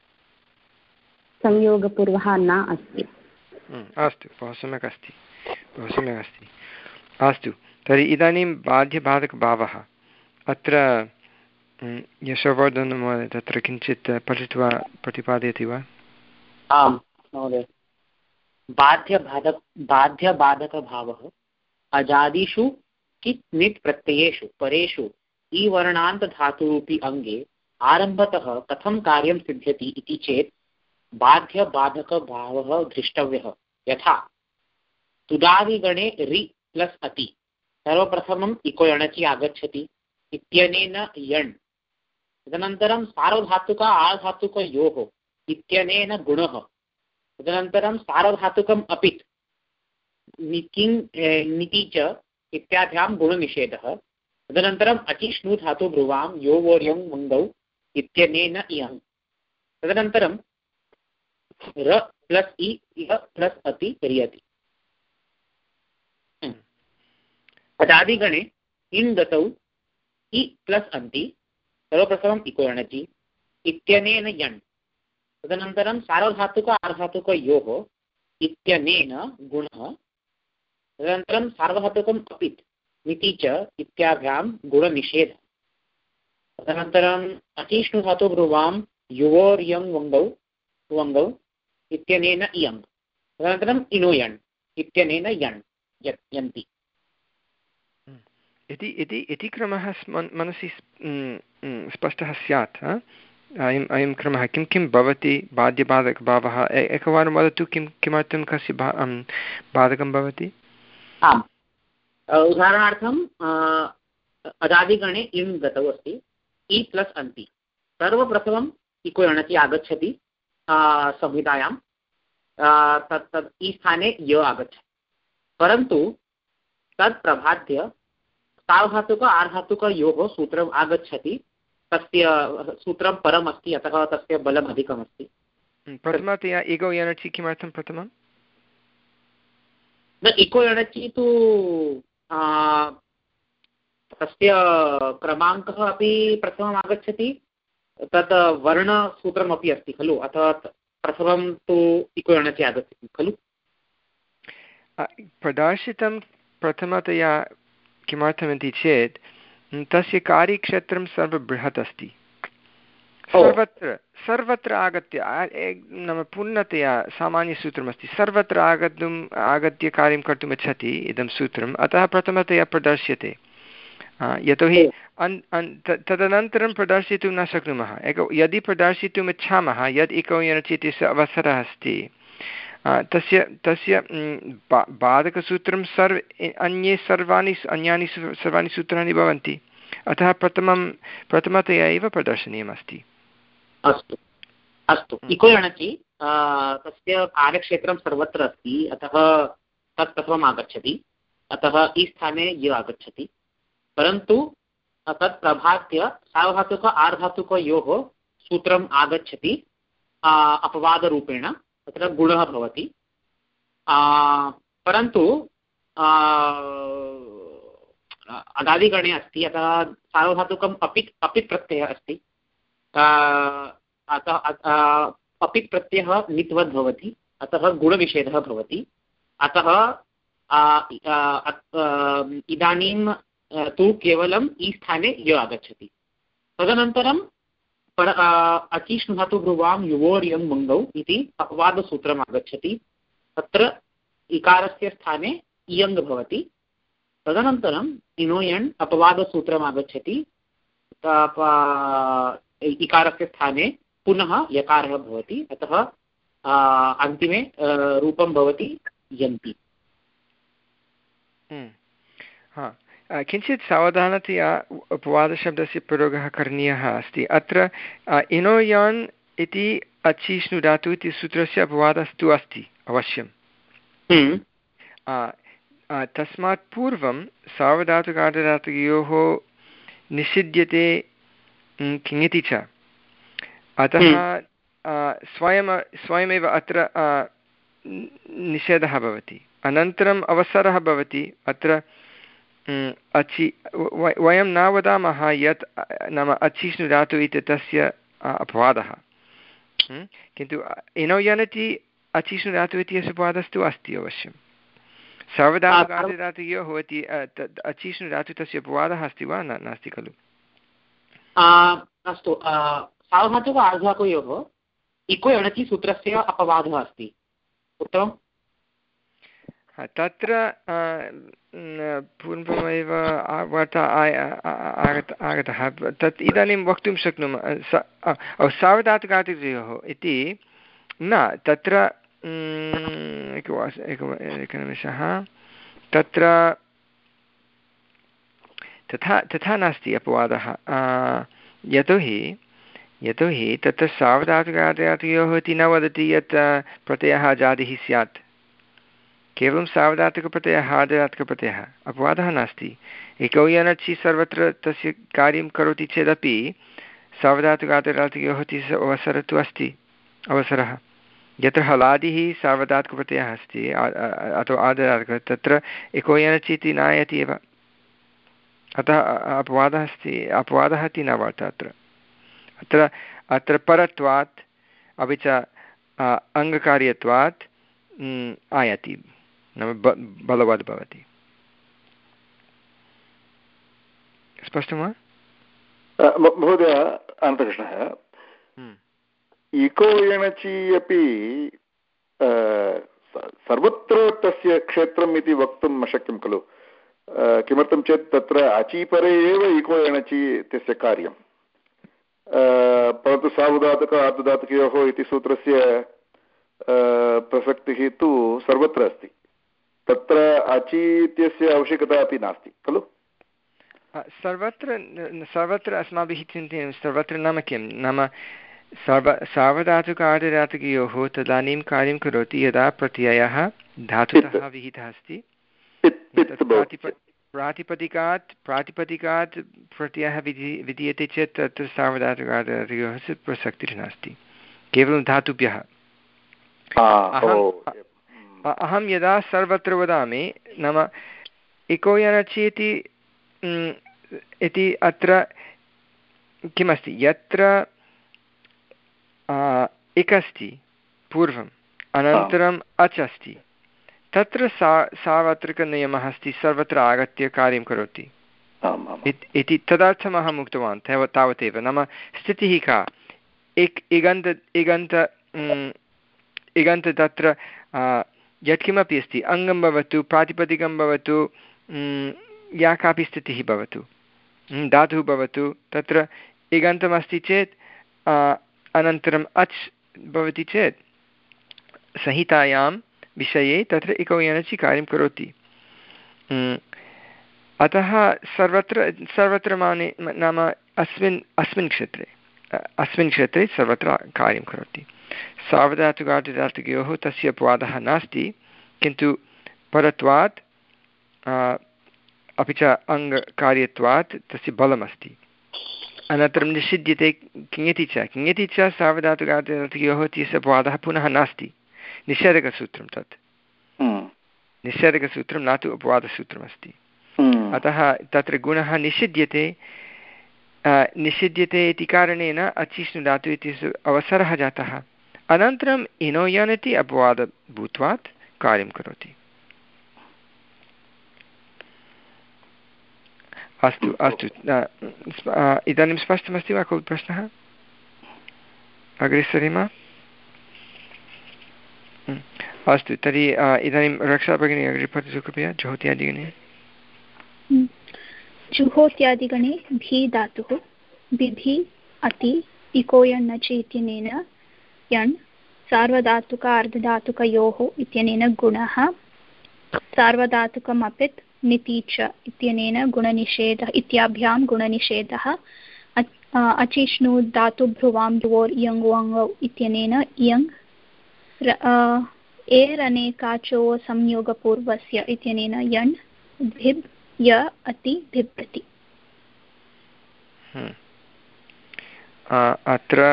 संयोगपूर्वः न अस्ति। अस्तु बहु सम्यक् अस्ति बहु सम्यक् अस्ति। अस्तु तर्हि इदानीं बाध्यबाधकभावः अत्र यशोवर्धनमहोदय तत्र किञ्चित् पठित्वा प्रतिपादयति वा? आम् महोदय। बाध्यबाधक बाध्यबाधकभावः अजादिषु कित् निट् प्रत्ययेषु परेषु ईवर्णान्तधातुरूपी अङ्गे आरम्भतः कथं कार्यं सिद्ध्यति इति चेत् बाध्यबाधकभावः द्रष्टव्यः। यथा तुदादिगणे रि प्लस् अति सर्वप्रथमम् इको यणचि आगच्छति इत्यनेन यण्। तदनन्तरं सार्वधातुक आधातुकयोः इत्यनेन गुणः। तदनन्तरं सार्वधातुकम् अपित् निकिं निति च इत्याभ्यां गुणनिषेधः। तदनन्तरम् अचिष्णु धातु ब्रुवां यो वोर्यं मङ्गौ इत्यनेन इयं। तदनन्तरं र प्लस् इ य प्लस् अति क्रियते। अजादिगणे इन् गतौ इ प्लस् अन्ति सर्वप्रथमम् इको यणचि इत्यनेन यण्। तदनन्तरं सार्वधातुक आर्धातुकयोः इत्यनेन गुणः। तदनन्तरं सार्वधातुकम् अपित् निति च इत्याभ्यां गुणनिषेधः। तदनन्तरम् अचिष्णुधातुब्रुवां युवोर्यं वङ्गौ वङ्गौ इत्यनेन इयङ् तदनन्तरम् इनोयण् इत्यनेन यण् यन्ति इति इति इति क्रमः मनसि स्पष्टः स्यात् अयम् अयं क्रमः किं किं भवति बाध्यबाधकभावः एकवारं वदतु किं किमर्थं कस्य बाधकं भवति आम् उदाहरणार्थम् अदादिगणे इन् गतौ अस्ति इ प्लस् अन्ति सर्वप्रथमम् इको यणचि आगच्छति संहितायां तत् तत् इ स्थाने य आगच्छति परन्तु तत् प्रभाद्य सावधातुक आर्धातुकयोः सूत्रम् आगच्छति तस्य सूत्रं परम् अस्ति अतः तस्य बलम् अधिकमस्ति प्रथमतया इको यणचि किमर्थं प्रथमं न इको यणचि तु तस्य क्रमाङ्कः अपि प्रथमम् आगच्छति तत् वर्णसूत्रमपि अस्ति खलु अतः प्रथमं तु इको यणचि आगच्छति खलु प्रदर्शितं प्रथमतया किमर्थमिति चेत् तस्य कार्यक्षेत्रं सर्वबृहत् अस्ति सर्वत्र सर्वत्र आगत्य नाम पूर्णतया सामान्यसूत्रमस्ति सर्वत्र आगन्तुम् आगत्य कार्यं कर्तुम् इच्छति इदं सूत्रम् अतः प्रथमतया प्रदर्श्यते यतोहि अन् अन् तदनन्तरं प्रदर्शितुं न शक्नुमः एक यदि प्रदर्शितुम् इच्छामः यद् इको यणचि इत्यस्य अवसरः अस्ति तस्य तस्य बाधकसूत्रं सर्व अन्ये सर्वाणि अन्यानि सर्वाणि सूत्राणि भवन्ति अतः प्रथमं प्रथमतया एव प्रदर्शनीयमस्ति अस्तु अस्तु इको यणचि तस्य कार्यक्षेत्रं सर्वत्र अस्ति अतः तत् प्रथमम् आगच्छति अतः ई स्थाने य आगच्छति परन्तु तत् प्रभात्य सावधातुक आर्धातुकयोः सूत्रम् आगच्छति अपवादरूपेण तत्र गुणः भवति परन्तु अदादिगणे अस्ति अतः सार्वधातुकम् अपित् अपित् प्रत्ययः अस्ति अतः अपित् प्रत्ययः नित्वद् भवति अतः गुणविषेधः भवति अतः इदानीं तु केवलम् ई स्थाने य आगच्छति तदनन्तरं पर अचिष्णुधातुभ्रुवां युवोर्यं मङ्गौ इति अपवादसूत्रम् आगच्छति तत्र इकारस्य स्थाने इयङ् भवति तदनन्तरम् इनोयण् अपवादसूत्रम् आगच्छति इकारस्य स्थाने पुनः यकारः भवति अतः अन्तिमे रूपं भवति यन्ति किञ्चित् सावधानतया अपवादशब्दस्य प्रयोगः करणीयः अस्ति अत्र इनोयान् इति अचिष्णुधातु इति सूत्रस्य अपवादस्तु अस्ति अवश्यं तस्मात् पूर्वं सावधातुकार्धधातुकयोः निषिध्यते किङिति च अतः स्वयं स्वयमेव अत्र निषेधः भवति अनन्तरम् अवसरः भवति अत्र अचि वयं न वदामः यत् नाम अचिष्णुधातु इति तस्य अपवादः किन्तु इनोयनति अचिष्णुधातु इत्यस्य अपवादस्तु अस्ति अवश्यं सर्वधातुकार्धधातुकयोः इति अचिष्णुधातु तस्य अपवादः अस्ति वा न नास्ति खलु अस्तु सावधातुक आर्धातुकयोः इको यणचि सूत्रस्य अपवादः अस्ति उत्तमं तत्र पूर्वमेव वार्ता आगतः तत् इदानीं वक्तुं शक्नुमः सावधातुकार्धधातुकयोः इति न तत्र एकवास एकनिमेषः तत्र तथा तथा नास्ति अपवादः यतोहि यतोहि तत्र सावधातुकार्धधातुकयोः इति न वदति यत् प्रत्ययः जातिः स्यात् केवलं सावधातुकप्रत्ययः आर्धधातुकप्रत्ययः अपवादः नास्ति इको यणचि सर्वत्र तस्य कार्यं करोति चेदपि सावधातुकार्धधातुकयोः इत्यस्य अवसरः तु अस्ति अवसरः यत्र हलादिः सावधातुकप्रत्ययः अस्ति अथवा आर्धधातुकः तत्र इको यणचि इति नायति एव अतः अपवादः अस्ति अपवादः इति न वार्ता अत्र अत्र अत्र परत्वात् अपि च अङ्गकार्यत्वात् आयाति नाम ब बलवद् भवति स्पष्टं वा महोदय अनन्तकृष्णः इको एणचि अपि सर्वत्र तस्य क्षेत्रम् इति वक्तुं न शक्यं खलु। किमर्थं चेत् तत्र अचीपरे एव इको एणचि इत्यस्य कार्यं, परन्तु सावधातुक आर्धधातुकयोः इति सूत्रस्य प्रसक्तिः तु सर्वत्र अस्ति, तत्र अचि इत्यस्य आवश्यकता अपि नास्ति खलु। सर्वत्र सर्वत्र अस्माभिः चिन्तनीयं, सर्वत्र नाम किं, नाम सर्व सावधातुक आर्धधातुकयोः तदानीं कार्यं करोति यदा प्रत्ययः धातुतः विहितः अस्ति, प्रातिपदिकात् प्रातिपदिकात् प्रत्ययः विधि विधीयते चेत् तत्र सावधातुक आर्धधातुकयोः प्रसक्तिः नास्ति, केवलं धातुभ्यः। अहं यदा सर्वत्र वदामि नाम इको एणचि इति इति अत्र किमस्ति, यत्र इक् अस्ति पूर्वम् अनन्तरम् अच् अस्ति तत्र सा सार्वत्रिकनियमः अस्ति, सर्वत्र आगत्य कार्यं करोति इति तदर्थम् अहम् उक्तवान् तावदेव। नाम स्थितिः का, इक् इगन्त इगन्त इगन्त तत्र यत्किमपि अस्ति, अङ्गं भवतु प्रातिपदिकं भवतु या कापि स्थितिः भवतु, धातुः भवतु, तत्र इगन्तमस्ति चेत् अनन्तरम् अच् भवति चेत् संहितायां विषये तत्र इको एणचि कार्यं करोति। अतः सर्वत्र सर्वत्र माने नाम अस्मिन् अस्मिन् क्षेत्रे अस्मिन् क्षेत्रे सर्वत्र कार्यं करोति। सावधातुक आर्धधातुकयोः तस्य अपवादः नास्ति, किन्तु परत्वात् अपि च अङ्गकार्यत्वात् तस्य बलमस्ति। अनन्तरं निषिध्यते किङति च किङति च सावधातुक आर्धधातुकयोः तस्य अपवादः पुनः नास्ति, निषेधकसूत्रं तत्, निषेधकसूत्रं न तु अपवादसूत्रमस्ति। अतः तत्र गुणः निषिध्यते निषिध्यते इति कारणेन अचिष्णुधातु इत्यस्य अवसरः जातः, अनन्तरम् इनो यनिति अपवादभूत्वात् कार्यं करोति। अस्तु अस्तु, इदानीं स्पष्टमस्ति वा, कोऽपि प्रश्नः? अग्रे सरेम। अस्तु तर्हि इदानीं रक्षा भगिनी अग्रे पठतु कृपया। जुहोत्यादिगणे जुहोत्यादिगणे भी धातुः बिभि अति इको यण्णचि इत्यनेन यण् सार्वधातुक अर्धधातुकयोः इत्यनेन गुणः सार्वधातुकमपित् निति च इत्यनेन गुणनिषेधः इत्याभ्यां गुणनिषेधः अचिष्णु धातुभ्रुवां द्वोर् इयङ् वाङौ इत्यनेन इयङ् एरनेकाचो संयोगपूर्वस्य इत्यनेन यण् भिब् य अति बिभ्रति। अत्र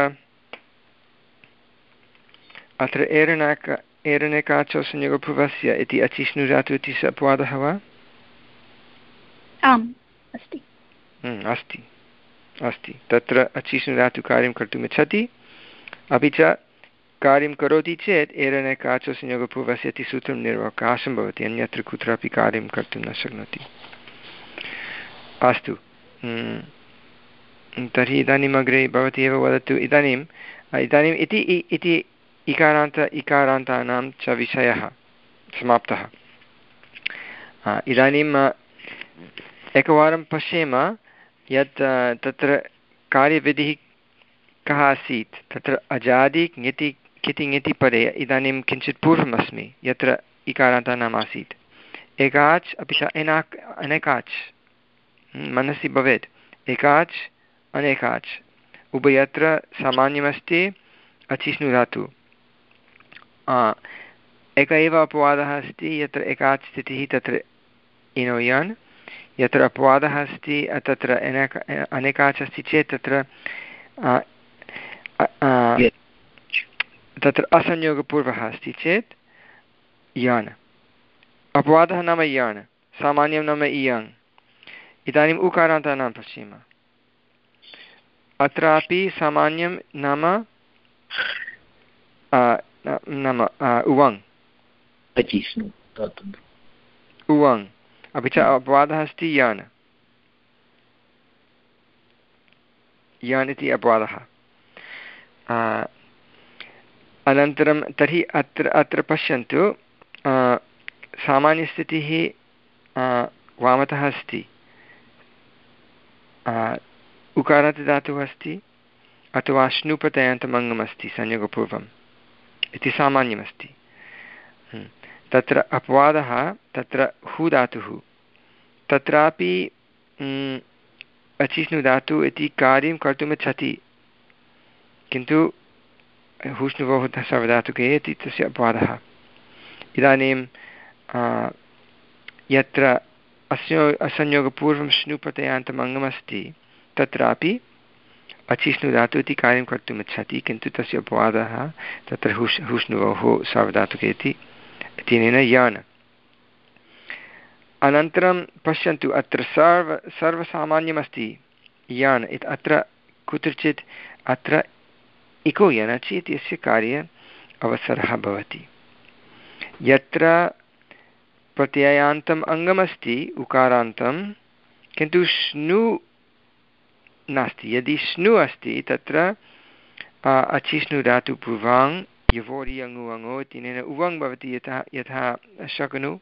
अत्र एरनेक एरनेकाचो संयोगपूर्वस्य इति अचिष्णु धातु इति अपवादः वा? आम् अस्ति। अस्ति अस्ति तत्र अचिष्णु धातु कार्यं कर्तुम् इच्छति, अपि च कार्यं करोति चेत् एरनेकाचो संयोगपूर्वस्य इति सूत्रं निर्वकाशं भवति, अन्यत्र कुत्रापि कार्यं कर्तुं न शक्नोति। अस्तु, तर्हि इदानीम् अग्रे भवती एव वदतु। इदानीम् इदानीम् इति इति इकारान्त इकारान्तानां च विषयः समाप्तः। इदानीम् एकवारं पश्येम यत् तत्र कार्यविधिः कः आसीत्। तत्र अजादि ङति किति ङति पदे इदानीं किञ्चित् पूर्वमस्मि, यत्र इकारान्तानाम् आसीत् एकाच् अपि च एनाक् अनेकाच् मनसि भवेत्। एकाच् अनेकाच् उभयत्र सामान्यमस्ति अचिष्णुधातु। एक एव अपवादः अस्ति, यत्र एकाच् स्थितिः तत्र इनो यान्, यत्र अपवादः अस्ति तत्र अनेक अनेकाच् अस्ति चेत् तत्र तत्र असंयोगपूर्वः अस्ति चेत् यान्। अपवादः नाम यान्, सामान्यं नाम इयाङ्। इदानीम् उकारान्तानां पश्येम। अत्रापि सामान्यं नाम नाम उवङ् उवङ्, अपि च अपवादः अस्ति यान्। यान् इति अपवादः। अनन्तरं तर्हि अत्र अत्र पश्यन्तु सामान्यस्थितिः वामतः अस्ति, उकारात् धातुः अस्ति अथवा श्नुप्रत्ययान्तमङ्गमस्ति संयोगपूर्वम् इति सामान्यमस्ति। तत्र अपवादः तत्र हु धातुः, तत्रापि अचिष्णुधातुः इति कार्यं कर्तुमिच्छति किन्तु हुष्णुवोः सर्वधातुके इति तस्य अपवादः। इदानीं यत्र अस्य असंयोगपूर्वं श्नुप्रत्ययान्तमङ्गमस्ति तत्रापि अचिष्णुधातुः इति कार्यं कर्तुमिच्छति किन्तु तस्य अपवादः तत्र हुष् हुष्णुवोः सार्वधातुके इति इत्यनेन यान्। अनन्तरं पश्यन्तु अत्र सर्व सर्वसामान्यमस्ति यान् इति। अत्र कुत्रचित् अत्र इको यनचि इत्यस्य कार्ये अवसरः भवति। यत्र प्रत्ययान्तम् अङ्गमस्ति उकारान्तं किन्तु श्नु नास्ति, यदि श्नु अस्ति तत्र अचिष्णुधातु पूर्वाङ् यवोरि अङु अङो इत्यनेन उवङ् भवति, यथा यथा शकुनु।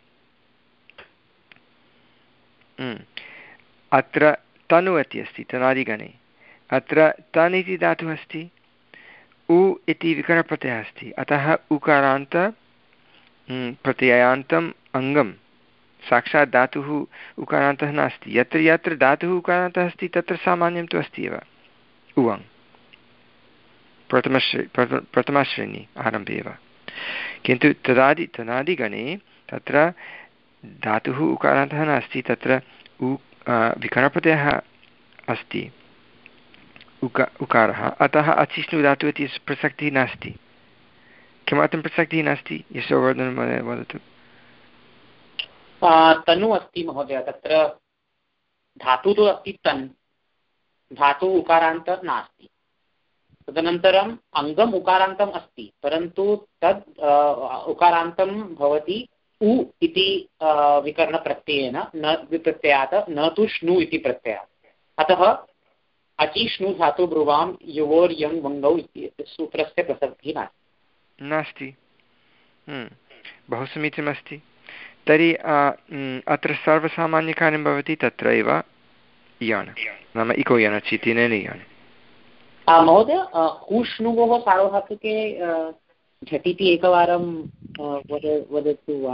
अत्र तनु इति अस्ति तनादिगणे, अत्र तन् इति धातुः अस्ति, उ इति विकरणप्रत्ययः अस्ति, अतः उकारान्त प्रत्ययान्तम् अङ्गं साक्षात् धातुः उकारान्तः नास्ति। यत्र यत्र धातुः उकारान्तः अस्ति तत्र सामान्यं तु अस्ति एव उवङ् प्रथमश्रे प्रथमश्रेणी आरम्भे एव, किन्तु तदादि तदादिगणे तत्र धातुः उकारान्तः नास्ति, तत्र उ विकरणप्रत्ययः अस्ति उका उकारः, अतः अचिष्णुधातुः इति प्रसक्तिः नास्ति। किमर्थं प्रसक्तिः नास्ति यशोवर्धन महोदय वदतु। तनु अस्ति महोदय, तत्र धातुः तु अस्ति तन्, धातुः उकारान्त नास्ति। तदनन्तरम् अङ्गम् उकारान्तम् अस्ति, परन्तु तद् उकारान्तं भवति उ इति विकरणप्रत्ययेन, न विप्रत्ययात्, न तु श्नु इति प्रत्ययात्। अतः अचिष्णु धातु ब्रुवां युवोर्यं वङ्गौ इति सूत्रस्य प्रसक्तिः नास्ति नास्ति बहु समीचीनमस्ति। तर्हि अत्र सर्वसामान्यकार्यं भवति तत्र एव यान्, नाम इको यनचि इत्यनेन यान्। महोदय हुष्णुवोः सार्वधातुके झटिति एकवारं वदतु वा?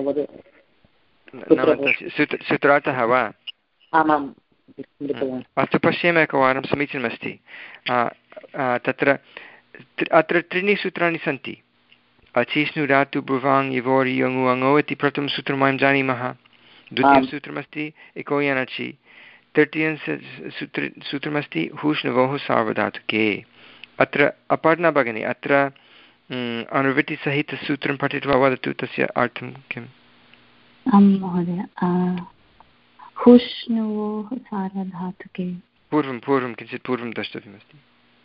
सूत्रार्थः वा? आमाम्, अस्तु पश्येम एकवारं, समीचीनमस्ति। तत्र अत्र त्रीणि सूत्राणि सन्ति। अचिष्णुधातु ब्रुवाङ् यवोरि यङु अङो इति प्रथमं सूत्रं वयं जानीमः, द्वितीयं सूत्रमस्ति इको यनचि, तृतीयं सूत्र सूत्रमस्ति हुष्णुवोः सार्वधातुके। अत्र अपर्णा भगिनी अत्र अनुवृत्तिसहितसूत्रं पठित्वा वदतु तस्य अर्थं किम्? आं महोदय, हुष्णुवोः सार्वधातुके पूर्वं पूर्वं किञ्चित् पूर्वं द्रष्टव्यमस्ति,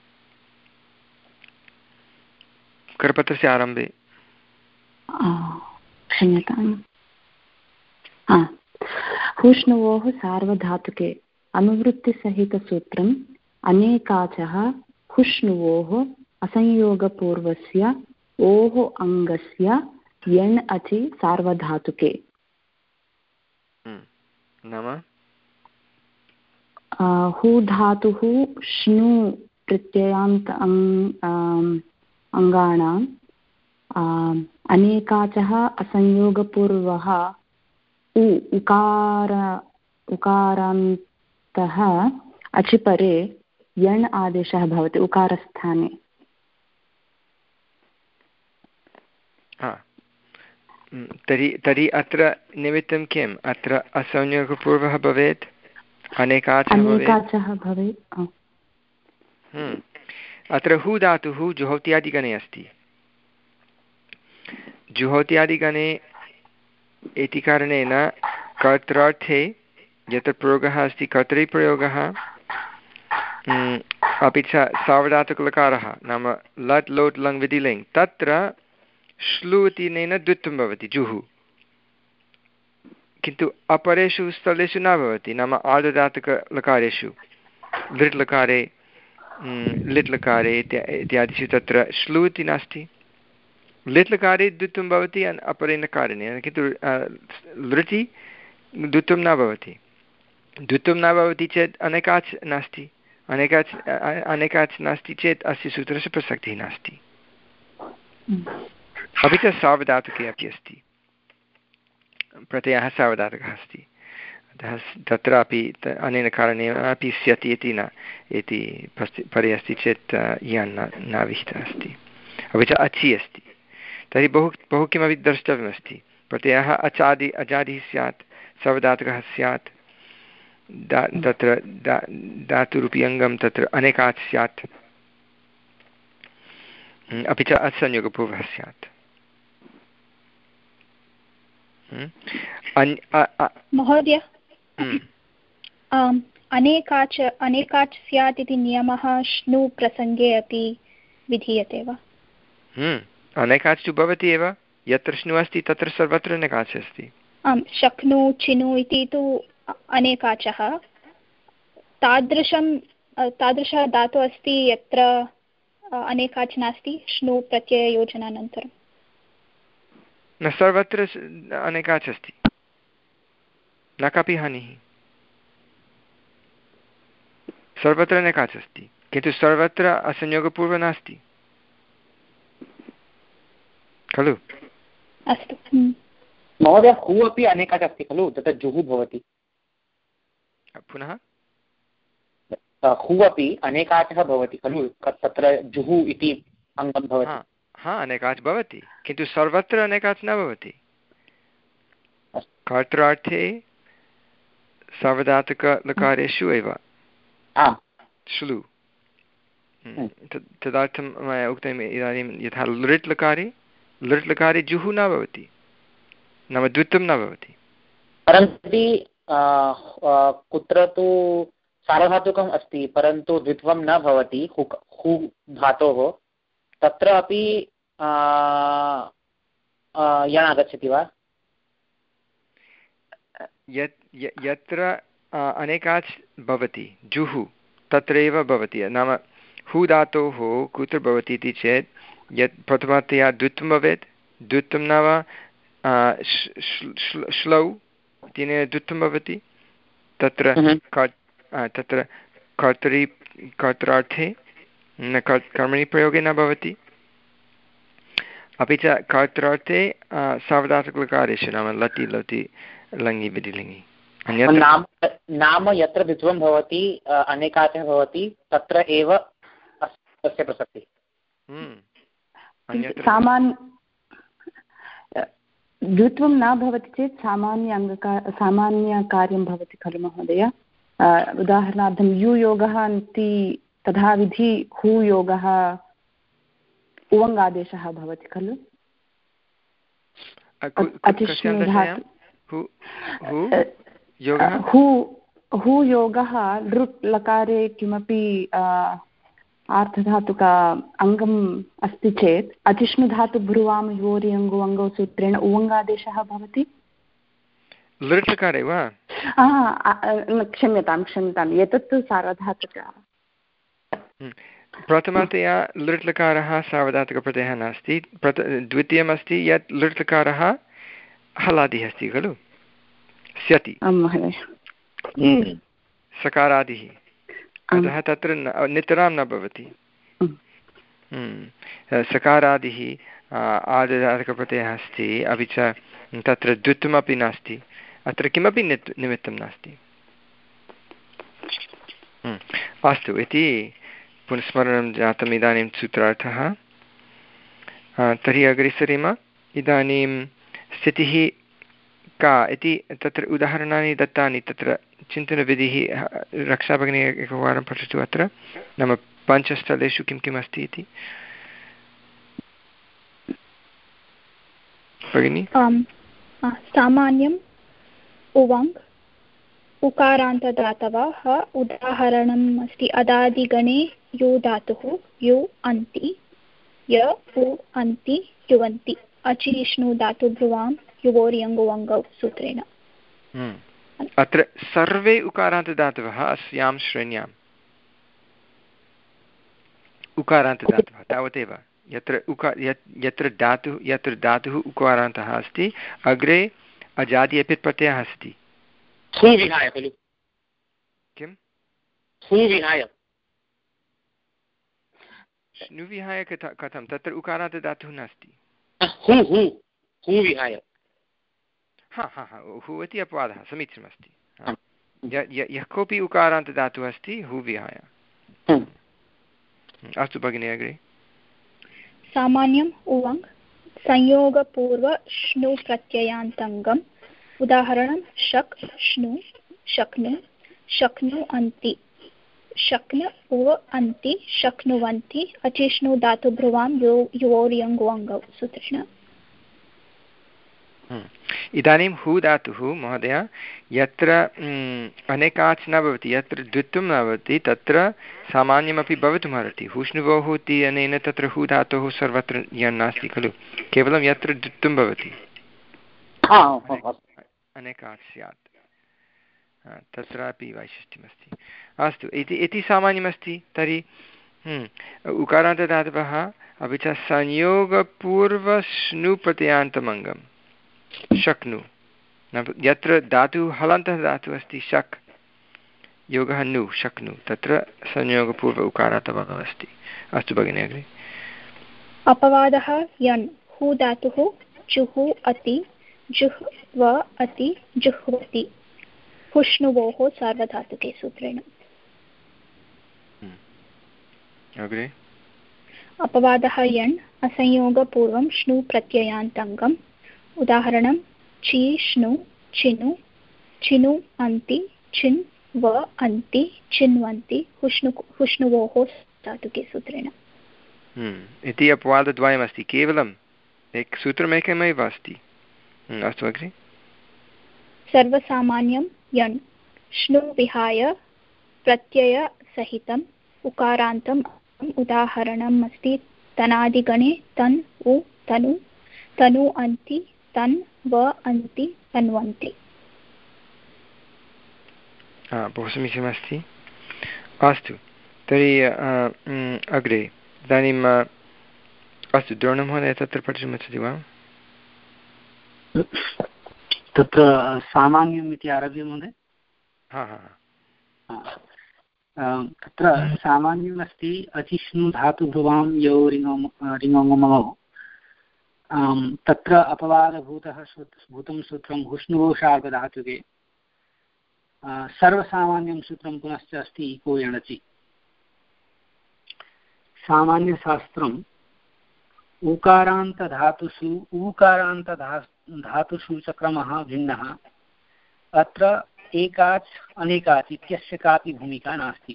करपत्रस्य आरम्भे। क्षम्यताम्। हुष्णुवोः सार्वधातुके अनुवृत्तिसहितसूत्रम् अनेकाचः हुष्णुवोः असंयोगपूर्वस्य ओः अङ्गस्य यण् अचि सार्वधातुके। नाम हु धातुः श्नु प्रत्ययान्त अङ्गानाम् अनेकाचः असंयोगपूर्वः उ उकार उकारान्तः अचिपरे यण् आदेशः भवति उकारस्थाने। तर्हि तर्हि अत्र निमित्तं किम्? अत्र असंयोगपूर्वः भवेत्, अनेकाचः भवेत्। अत्र हु धातुः जुहोत्यादिगणे अस्ति। जुहोत्यादिगणे इति कारणेन कर्त्रार्थे यत्र प्रयोगः अस्ति कर्तरिप्रयोगः, अपि च सार्वधातुकलकारः नाम लट् लोट् लङ् विधिलिङ्, तत्र श्लु इत्यनेन द्वित्वं भवति जुः, किन्तु अपरेषु स्थलेषु न भवति, नाम आर्धधातुकलकारेषु लृट् लकारे लिट् लकारे इत्यादिषु तत्र श्लु इति नास्ति, लिट् लकारे द्वित्वं भवति अपरेण कारणेन, किन्तु लृटि द्वित्वं न भवति। द्वित्वं न भवति चेत् अनेकाच् नास्ति, अनेकाच् अनेकाच् नास्ति चेत् अस्य सूत्रस्य प्रसक्तिः नास्ति। अपि च सार्वधातुके अपि अस्ति, प्रत्ययः सार्वधातुकः अस्ति, अतः तत्रापि अनेन कारणेन अपि स्यति इति न इति परे अस्ति चेत् यन् न विहितः अस्ति। अपि च अचि अस्ति, तर्हि बहु बहु किमपि द्रष्टव्यमस्ति। प्रत्ययः अचादि अजादिः स्यात्, सार्वधातुकः स्यात्, दा तत्र दा धातुरूपी अङ्गं तत्र अनेकात् स्यात्, अपि च असंयोगपूर्वः स्यात्। महोदय, अनेकाच् अनेकाच् स्यात् इति नियमः श्नु प्रसङ्गे अपि विधीयते वा? अनेकाच् तु भवति एव, यत्र श्नु अस्ति तत्र सर्वत्र अनेकाच् अस्ति। आम्, शक्नु चिनु इति तु अनेकाचः, तादृशं तादृशः धातुः अस्ति यत्र अनेकाच् नास्ति श्नु प्रत्यययोजनानन्तरं। न सर्वत्र अनेकाच् अस्ति, न कापि हानिः, सर्वत्र अनेकाच् अस्ति, किन्तु सर्वत्र असंयोगपूर्वः नास्ति खलु? अस्तु महोदय, हु अपि अनेकाच् अस्ति खलु, तत्र जुः भवति। पुनः हु अपि अनेकाचः भवति खलु, तत्र जुः इति अङ्गं भवति। हा, अनेकाच् भवति, किन्तु सर्वत्र अनेकाच् न भवति। कर्त्रार्थे सार्वधातुकलकारेषु एव श्लु, तदर्थं मया उक्तम् इदानीं यथा लृट् लकारे लृट् लकारे जुः न भवति, नाम द्वित्वं न भवति। परन्तु कुत्र तु सार्वधातुकम् अस्ति परन्तु द्वित्वं न भवति हु धातोः, तत्र अपि यण् आगच्छति वा? यत् यत्र अनेकाच् भवति जुः तत्रैव भवति, नाम हु धातोः कुत्र भवति इति चेत् यत् प्रथमतया द्वित्वं भवेत्, द्वित्वं नाम श्लौ तेन द्वित्वं भवति, तत्र तत्र कर्तरि कर्त्रार्थे न कर्मणि प्रयोगे न भवति, अपि च कर्त्रार्थे सार्वधातुकलकारेषु नाम लटि लोटि लङि विधिलिङि। नाम नाम यत्र द्वित्वं भवति अनेकाचः भवति तत्र एव तस्य प्रसक्तिः। सामान्य द्वित्वं न भवति चेत् सामान्य अङ्गकार सामान्यकार्यं भवति खलु महोदय? उदाहरणार्थं यु योगः अन्ति तथा विधि हु योगः उवङ्गादेशः भवति खलु? हु योगः लृट् लकारे किमपि आर्धधातुक अङ्गम् अस्ति चेत् अतिष्णुधातु भ्रुवाम योरि अङ्गो अङ्गौ सूत्रेण उवङ्गादेशः भवति। लृट् लकारे वा? क्षम्यतां क्षम्यतां एतत् तु सार्वधातुकः। प्रथमतया लृट् लकारः सार्वधातुकप्रत्ययः नास्ति, द्वितीयमस्ति यत् लृट् लकारः हलादिः अस्ति खलु, स्यति सकारादिः, अतः तत्र नितरां न भवति। सकारादिः आर्धधातुकप्रत्ययः अस्ति, अपि च तत्र द्वित्वमपि नास्ति, अत्र किमपि नित् निमित्तं नास्ति। अस्तु इति पुनस्मरणं जातम् इदानीं सूत्रार्थः। तर्हि अग्रे सरेम। इदानीं स्थितिः का इति तत्र उदाहरणानि दत्तानि, तत्र चिन्तनविधिः रक्षाभगिनी एकवारं पठतु अत्र, नाम पञ्चस्थलेषु किं किम् अस्ति इति। भगिनि? सामान्यम् उवङ् उकारान्तदातवः उदाहरणम् अस्ति अदादिगणे यु धातुः यु अन्ति य उ अन्ति युवन्ति अचिष्णु धातु भ्रुवां युवोर्यङ्गुवङ्गौ सूत्रेण। अत्र सर्वे उकारान्तदातवः अस्यां श्रेण्याम् उकारान्तदातवः तावदेव, यत्र उकार यत्र धातुः यत्र धातुः उकारान्तः अस्ति अग्रे अजादि अपि प्रत्ययः अस्ति विहाय खलु किं विहाय नु विहाय कथं तत्र उकारान्तधातुः नास्ति विहाय हा हा हा हु इति अपवादः समीचीनमस्ति यः कोऽपि उकारान्तधातुः अस्ति हु विहाय अस्तु भगिनि अग्रे सामान्यम् उवङ् संयोगपूर्व श्नु प्रत्ययान्तङ्गम् उदाहरणं शक् श्नु शक्नु शक्नु अन्ति शक्न उव अन्ति शक्नुवन्ति अचिष्णु धातुभ्रुवां यो योर्यङ्गौ सूत्रः। इदानीं हु धातुः महोदय यत्र अनेकाच् न भवति यत्र द्वित्वं न भवति तत्र सामान्यमपि भवितुमर्हति हुष्णुवोः इति अनेन तत्र हु धातोः सर्वत्र यन्नास्ति खलु केवलं यत्र द्वित्वं भवति अनेकाच् स्यात् तत्रापि वैशिष्ट्यमस्ति। अस्तु इति इति सामान्यमस्ति। तर्हि उकारान्तधातवः अपि च संयोगपूर्वश्नु प्रत्ययान्तमङ्गम् शक्नु यत्र धातुः हलन्तः धातुः अस्ति शक् योगः नु शक्नु तत्र संयोगपूर्व उकारान्तमङ्गम् अस्ति। अस्तु भगिनि अग्रे अपवादः यन् हु धातुः जुः अति जुह्व अति जुह्वति हुष्णुवोः सार्वधातुके सूत्रेण। अग्रे अपवादः यण् असंयोगपूर्वं श्नु प्रत्ययान्तङ्गम् उदाहरणं ची श्नु चिनु चिनु अन्ति चिन् व अन्ति चिन्वन्ति हुष्णु हुष्णुवोः धातुके सूत्रेण। इति अपवादद्वयमस्ति केवलम् एक सूत्रमेकमेव अस्ति। अस्तु अग्रे सर्वसामान्यं यण् श्नु विहाय प्रत्ययसहितम् उकारान्तम् उदाहरणम् अस्ति तनादिगणे तन् उ तनु तनु अन्ति तन् व अन्ति तन्वन्ति। बहु समीचीनमस्ति। अस्तु तर्हि अग्रे इदानीम् अस्तु द्रोणमहोदय तत्र पठितुमिच्छति वा? तत्र सामान्यम् इति आरभ्य महोदय। हा हा तत्र सामान्यम् अस्ति अचिष्णु धातुभ्रुवां यो रिङमौ तत्र अपवादभूतः भूतं सूत्रं हुष्णुवो सार्वधातुके सर्वसामान्यं सूत्रं पुनश्च अस्ति इको यणचि। सामान्यशास्त्रम् ऊकारान्तधातुषु ऊकारान्तधा धातुषु च क्रमः भिन्नः अत्र एकाच् अनेकाच् इत्यस्य कापि भूमिका नास्ति।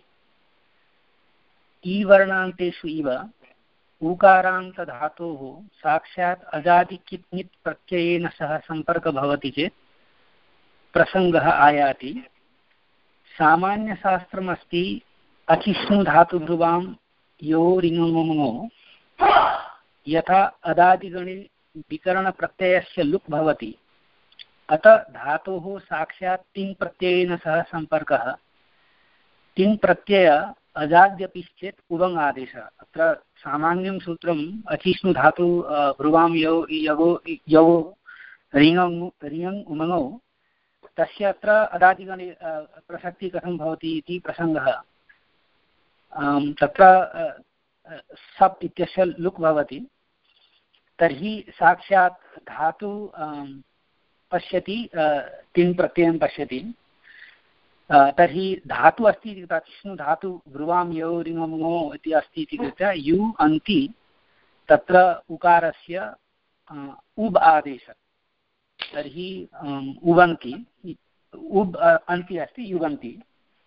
ईवर्णान्तेषु इव ऊकारान्तधातोः साक्षात् अजादिकित् नित् प्रत्ययेन सह सम्पर्कः भवति चेत् प्रसङ्गः आयाति। सामान्यशास्त्रमस्ति अचिष्णु धातुभ्रुवां यो रिङमो यथा अदादिगणे विकरणप्रत्ययस्य लुक् भवति अतः धातोः साक्षात् तिङ् प्रत्ययेन सह सम्पर्कः तिङ् प्रत्यय अजाद्यपि चेत् उवङ् आदेशः। अत्र सामान्यं सूत्रम् अचिष्णु धातु भ्रुवां यौ यवो यौ रिङङ् रिङङ् उमङौ तस्य अत्र अदादिगणे प्रसक्तिः कथं भवति इति प्रसङ्गः। तत्र सप् इत्यस्य लुक् भवति तर्हि साक्षात् धातु पश्यति तिङ् प्रत्ययं पश्यति तर्हि धातु अस्ति इति कृत्वा विष्णु धातु ब्रुवां यौ रिङमो इति अस्ति इति कृत्वा यु अन्ति तत्र उकारस्य उब् आदेशः तर्हि उवन्ति उब् अन्ति अस्ति युवन्ति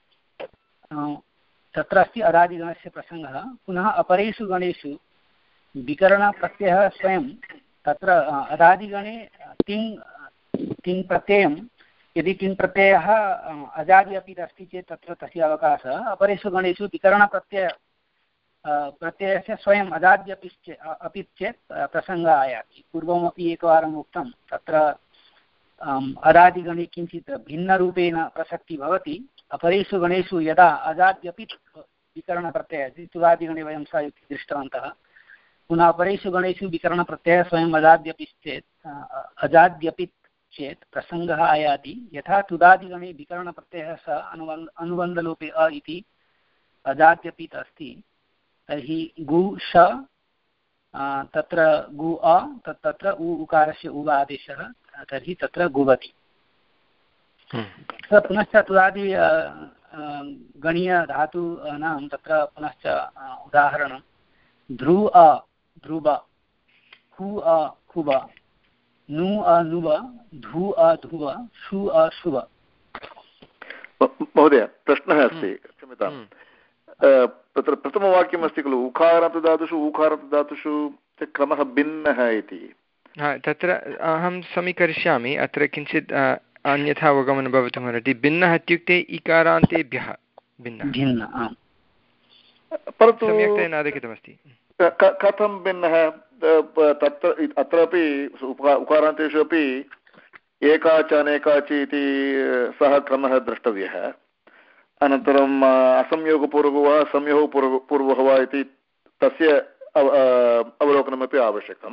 तत्र अस्ति अदादिगणस्य प्रसङ्गः। पुनः अपरेषु गणेषु विकरणप्रत्ययः स्वयं तत्र अदादिगणे तिङ् तिङ् प्रत्ययं यदि तिङ् प्रत्ययः अजादि अपि अस्ति चेत् तत्र तस्य अवकाशः। अपरेषु गणेषु विकरणप्रत्यय प्रत्ययस्य स्वयम् अजाद्यपि अपि चेत् प्रसङ्गः आयाति। पूर्वमपि एकवारम् उक्तं तत्र अदादिगणे किञ्चित् भिन्नरूपेण प्रसक्तिः भवति। अपरेषु गणेषु यदा अजाद्यपि विकरणप्रत्ययः ऋतुवादिगणे वयं स दृष्टवन्तः पुनः परेषु गणेषु विकरणप्रत्ययः स्वयम् अजाद्यपि चेत् अजाद्यपि चेत् प्रसङ्गः आयाति यथा तुदादिगणे विकरणप्रत्ययः स अनुबन्ध अनुबन्धलोपे अ इति अजाद्यपि अस्ति तर्हि गु श तत्र गु अ तत् तत्र उ उकारस्य उ आदेशः तर्हि तत्र गुवति। पुनश्च तुदादि गणीयधातूनां तत्र पुनश्च उदाहरणं ध्रु अ ध्रुव हु अ हुव नु अ नुव धु अ धुव शु अ शुव। महोदय प्रश्नः अस्ति, क्षम्यतां, तत्र प्रथमवाक्यमस्ति खलु उकारान्तदातुषु उकारान्तदातुषु क्रमः भिन्नः इति। तत्र अहं समीकरिष्यामि, अत्र किञ्चित् अन्यथा अवगमनं भवितुमर्हति। भिन्नः इत्युक्ते इकारान्तेभ्यः भिन्नः, परन्तु सम्यक्तया न लिखितमस्ति। कथं भिन्नः? तत्र अत्रापि उकारान्तेषु अपि एकाच अनेकाचि इति सः क्रमः द्रष्टव्यः। अनन्तरम् असंयोगपूर्वः वा संयोगपूर्व पूर्वः वा इति तस्य अवलोकनमपि आवश्यकं।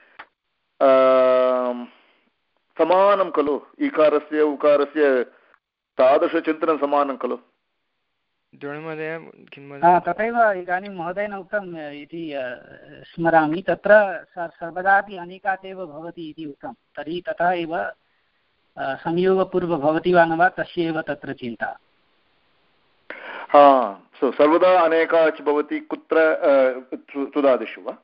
समानं खलु इकारस्य उकारस्य तादृशचिन्तनं समानं खलु। तथैव इदानीं महोदयेन उक्तम् इति स्मरामि, तत्र सर्वदापि अनेकात् एव भवति इति उक्तं, तर्हि तथा एव संयोगपूर्व भवति वा न वा तस्य एव तत्र चिन्ता। हा, सो सर्वदा अनेकाच् भवति कुत्र? तुदादिषु वा?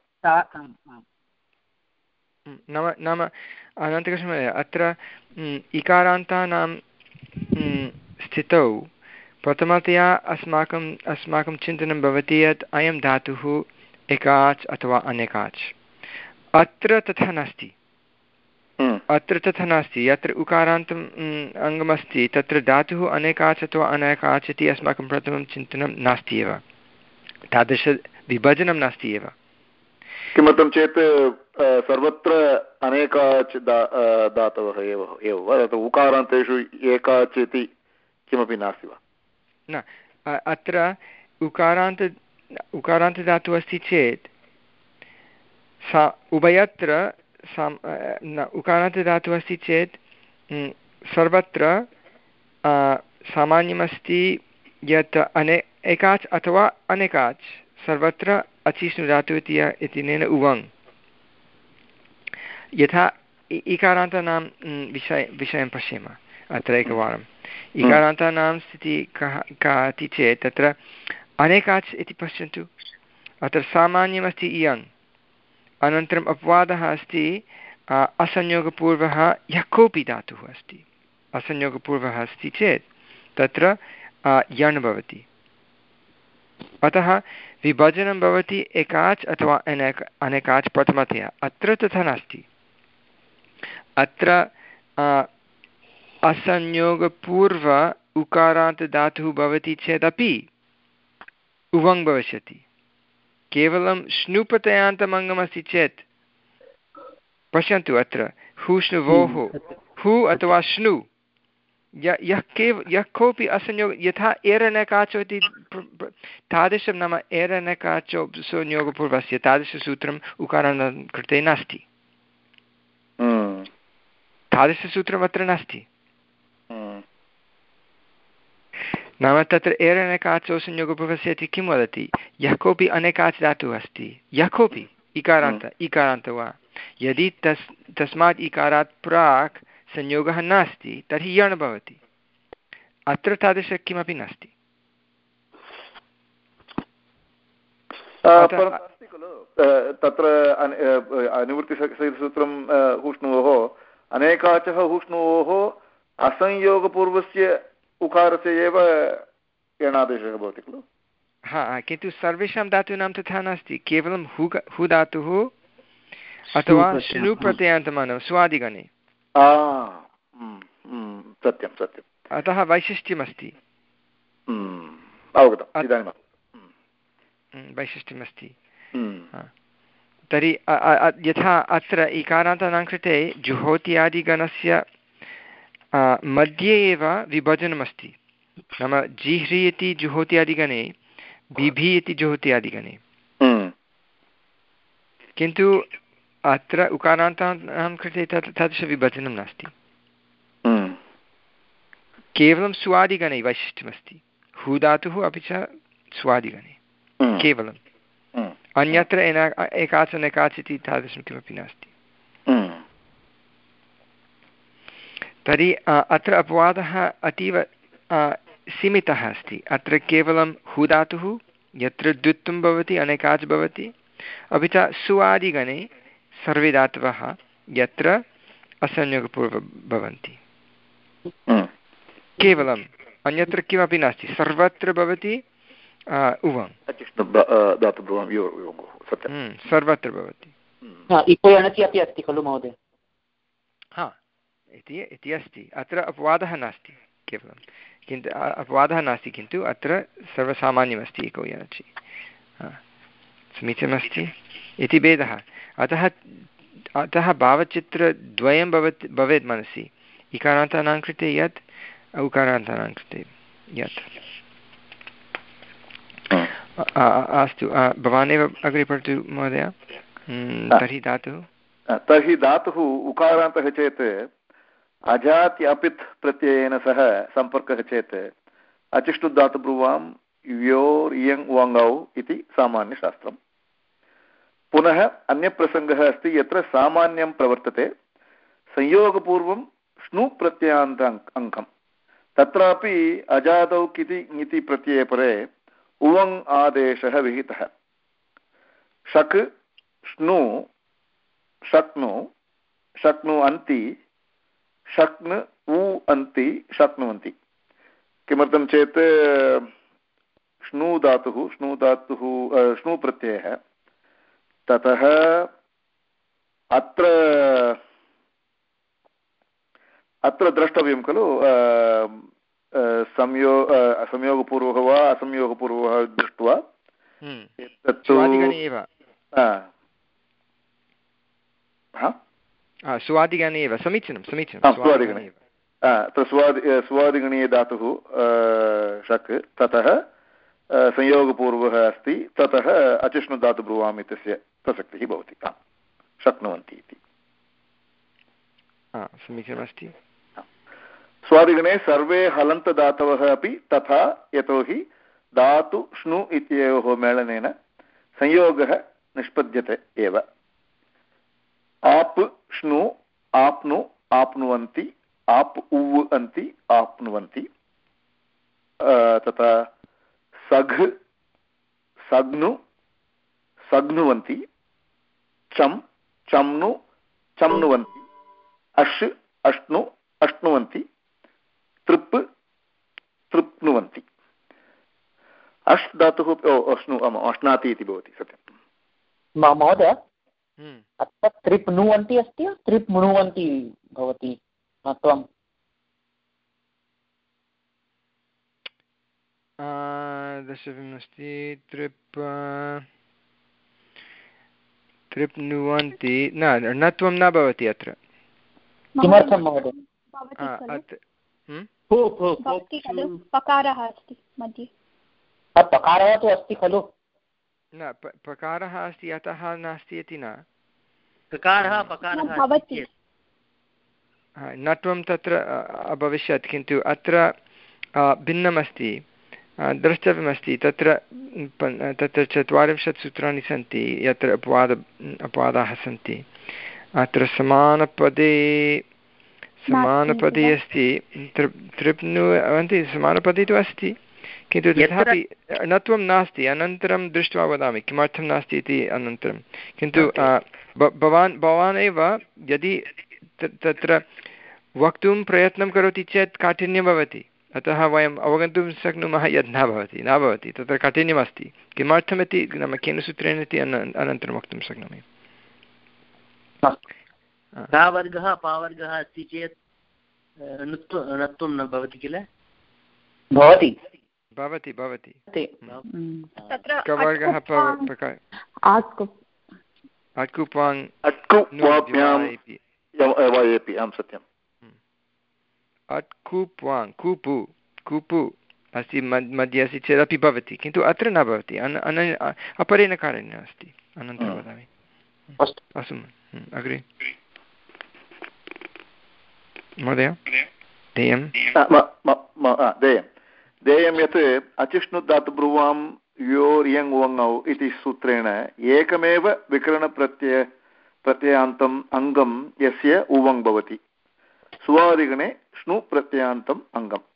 नाम नाम अनन्तकृष्ण अत्र इकारान्तानां स्थितौ प्रथमतया अस्माकं अस्माकं चिन्तनं भवति यत् अयं धातुः एकाच् अथवा अनेकाच्। अत्र तथा नास्ति, अत्र तथा नास्ति। यत्र उकारान्तम् अङ्गमस्ति तत्र धातुः अनेकाच् अथवा अनेकाच् इति अस्माकं प्रथमं चिन्तनं नास्ति एव, तादृशविभजनं नास्ति एव। किमर्थं चेत् सर्वत्र अनेकाच् धातवः एव एव वा? उकारान्तेषु एकाच् इति किमपि नास्ति वा? न, अत्र उकारान्त उकारान्तधातुः अस्ति चेत् सा उभयत्र साम् न उकारान्तधातुः अस्ति चेत् सर्वत्र सामान्यमस्ति यत् अने एकाच् अथवा अनेकाच्, सर्वत्र अचिष्णुधातुः इति इत्यनेन उवङ्। यथा इकारान्तानां विषय विषयं पश्येम अत्र एकवारम्। इकारान्तानां स्थितिः कः का इति चेत् तत्र अनेकाच् इति पश्यन्तु, अत्र सामान्यमस्ति इयङ्, अनन्तरम् अपवादः अस्ति असंयोगपूर्वः यः कोऽपि धातुः अस्ति। असंयोगपूर्वः अस्ति चेत् तत्र यण् भवति, अतः विभजनं भवति एकाच् अथवा अनेक अनेकाच् प्रथमतया। अत्र तथा नास्ति, अत्र असंयोगपूर्व उकारान्तधातुः भवति चेदपि उवङ् भविष्यति। केवलं श्नुप्रत्ययान्तमङ्गमस्ति चेत् पश्यन्तु, अत्र हुष्णुवोः हु अथवा श्नु य यः केव यः कोऽपि असंयोग, यथा एरनकाचो इति तादृशं, नाम एरनकाचो संयोगपूर्वस्य तादृशसूत्रम् उकाराणां कृते नास्ति, तादृशसूत्रम् अत्र नास्ति। नाम तत्र एरनकाचो संयोगपूर्वस्य इति किं वदति? यः कोऽपि अनेकाच् धातुः अस्ति, यः कोऽपि इकारान्त इकारान्त वा, यदि तस् तस्मात् इकारात् प्राक् संयोगः नास्ति तर्हि यण् भवति। अत्र तादृश किमपि नास्ति। तत्र अनुवृत्तिसूत्रं हुष्णोः अनेकाचः हुष्णोः असंयोगपूर्वस्य उकारस्य एव यणादेशः भवति खलु। हा, किन्तु सर्वेषां धातूनां तथा नास्ति, केवलं हु हु धातुः अथवा श्नु प्रत्ययान्तमानः स्वादिगणे। सत्यं सत्यम्, अतः वैशिष्ट्यमस्ति। अवगतम्, इदानीं वैशिष्ट्यमस्ति। तर्हि यथा अत्र इकारान्तानां कृते जुहोत्यादिगणस्य मध्ये एव विभजनमस्ति, नाम जिह्रि इति जुहोत्यादिगणे, बिभि इति जुहोत्यादिगणे। किन्तु अत्र उकारान्तानां कृते तत् तादृशविभजनं नास्ति, केवलं स्वादिगणे वैशिष्ट्यमस्ति, हू धातुः अपि च स्वादिगणे केवलम्, अन्यत्र एकाच नकाच इति तादृशं किमपि नास्ति। तर्हि अत्र अपवादः अतीव सीमितः अस्ति। अत्र केवलं हू धातुः यत्र द्वित्वं भवति अनेकाच् भवति, अपि च सुवादिगणे सर्वे धातवः यत्र असंयोगपूर्व भवन्ति, केवलम्, अन्यत्र किमपि नास्ति, सर्वत्र भवति उवङ्, सर्वत्र भवति। अपि अस्ति खलु महोदय? हा, इति इति अस्ति। अत्र अपवादः नास्ति केवलं, किन्तु अपवादः नास्ति, किन्तु अत्र सर्वसामान्यमस्ति इको यणचि। समीचीनमस्ति इति भेदः। अतः अतः भावचित्रद्वयं भवत् भवेत् मनसि, इकारान्तानां कृते यत्, औकारान्तानां कृते यत्। अस्तु, भवानेव अग्रे पठतु महोदय। तर्हि धातुः तर्हि धातुः उकारान्तः चेत् अजाति अपित् प्रत्ययेन सह सम्पर्कः चेत् अचिष्टुधातुब्रुवां योर् इयङ् वाङौ इति सामान्यशास्त्रम्। पुनः अन्यप्रसङ्गः अस्ति यत्र सामान्यं प्रवर्तते, संयोगपूर्वं श्नु प्रत्ययान्त अङ्कम्, तत्रापि अजादौ किति ङिति प्रत्यये परे उवङ् आदेशः विहितः। शक् श्नु शक्नु शक्नु अन्ति शक्न् उ अन्ति शक्नुवन्ति। किमर्थं चेत् श्नु धातुः श्नु धातुः श्नु प्रत्ययः, ततः अत्र अत्र द्रष्टव्यं खलु संयो संयोगपूर्वः वा असंयोगपूर्वः दृष्ट्वा स्वादिगणे एव समीचीनं समीचीनं स्वादिगणे स्वादि स्वादिगणीय धातुः शक्, ततः संयोगपूर्वः अस्ति, ततः अचिष्णुधातुब्रुवाम् इत्यस्य प्रसक्तिः भवति, शक्नुवन्ति इति। समीचीनमस्ति। स्वादिगणे सर्वे हलन्तदातवः अपि तथा, यतोहि धातु श्नु इत्ययोः मेलनेन संयोगः निष्पद्यते एव। आप् श्नु आप्नु आप्नुवन्ति, आप् उव् अन्ति आप्नुवन्ति, तथा सघ् सग्नु सग्नुवन्ति, चम् चम्नु चम्नुवन्ति, अश् अश्नु अश्नुवन्ति, तृप् तृप्नुवन्ति। अश् धातुः अश्नु अश्नाति इति भवति, सत्यं महोदय। अत्र तृप्नुवन्ति अस्ति, तृप्नुवन्ति भवति त्वं? दशमम् अस्ति, तृप् तृप्नुवन्ति न न त्वं न भवति अत्र। किमर्थं महोदय? पकारः अस्ति मध्ये। पकारः तु अस्ति खलु? न, पकारः अस्ति अतः नास्ति इति न, पकारः पकारः भवति। न त्वं तत्र अभविष्यत्, किन्तु अत्र भिन्नमस्ति, द्रष्टव्यमस्ति। तत्र तत्र चत्वारिंशत् सूत्राणि सन्ति यत्र अपवाद अपवादाः सन्ति। अत्र समानपदे समानपदे अस्ति, तृप्नुवन्ति समानपदे तु अस्ति, किन्तु तथापि णत्वं नास्ति। अनन्तरं दृष्ट्वा वदामि किमर्थं नास्ति इति अनन्तरं। किन्तु भवान् भवान् एव यदि तत्र वक्तुं प्रयत्नं करोति चेत् काठिन्यं भवति, अतः वयम् अवगन्तुं शक्नुमः यद् न भवति न भवति तत्र काठिन्यमस्ति। किमर्थमिति नाम केन सूत्रेण इति अनन्तरं वक्तुं शक्नोमि। कावर्गः पावर्गः अस्ति चेत् णत्वं न भवति किल? भवति भवति भवति तत्र कवर्गः अट्कुप्वाङ् अट्कुप्वाङ् कूपु कूपु अस्ति मध्ये अस्ति चेदपि भवति, किन्तु अत्र न भवति, अपरेण कारणेन अस्ति। अनन्तरं वदामि। अस्तु अग्रे महोदय देयं देयं देयं यत् अचिष्णुधातुब्रुवां योर् यङ् वङौ इति सूत्रेण एकमेव विकरणप्रत्यय प्रत्ययान्तम् अङ्गं यस्य उवङ् भवति सुवादिगणे श्नु प्रत्ययान्तम् अङ्गम्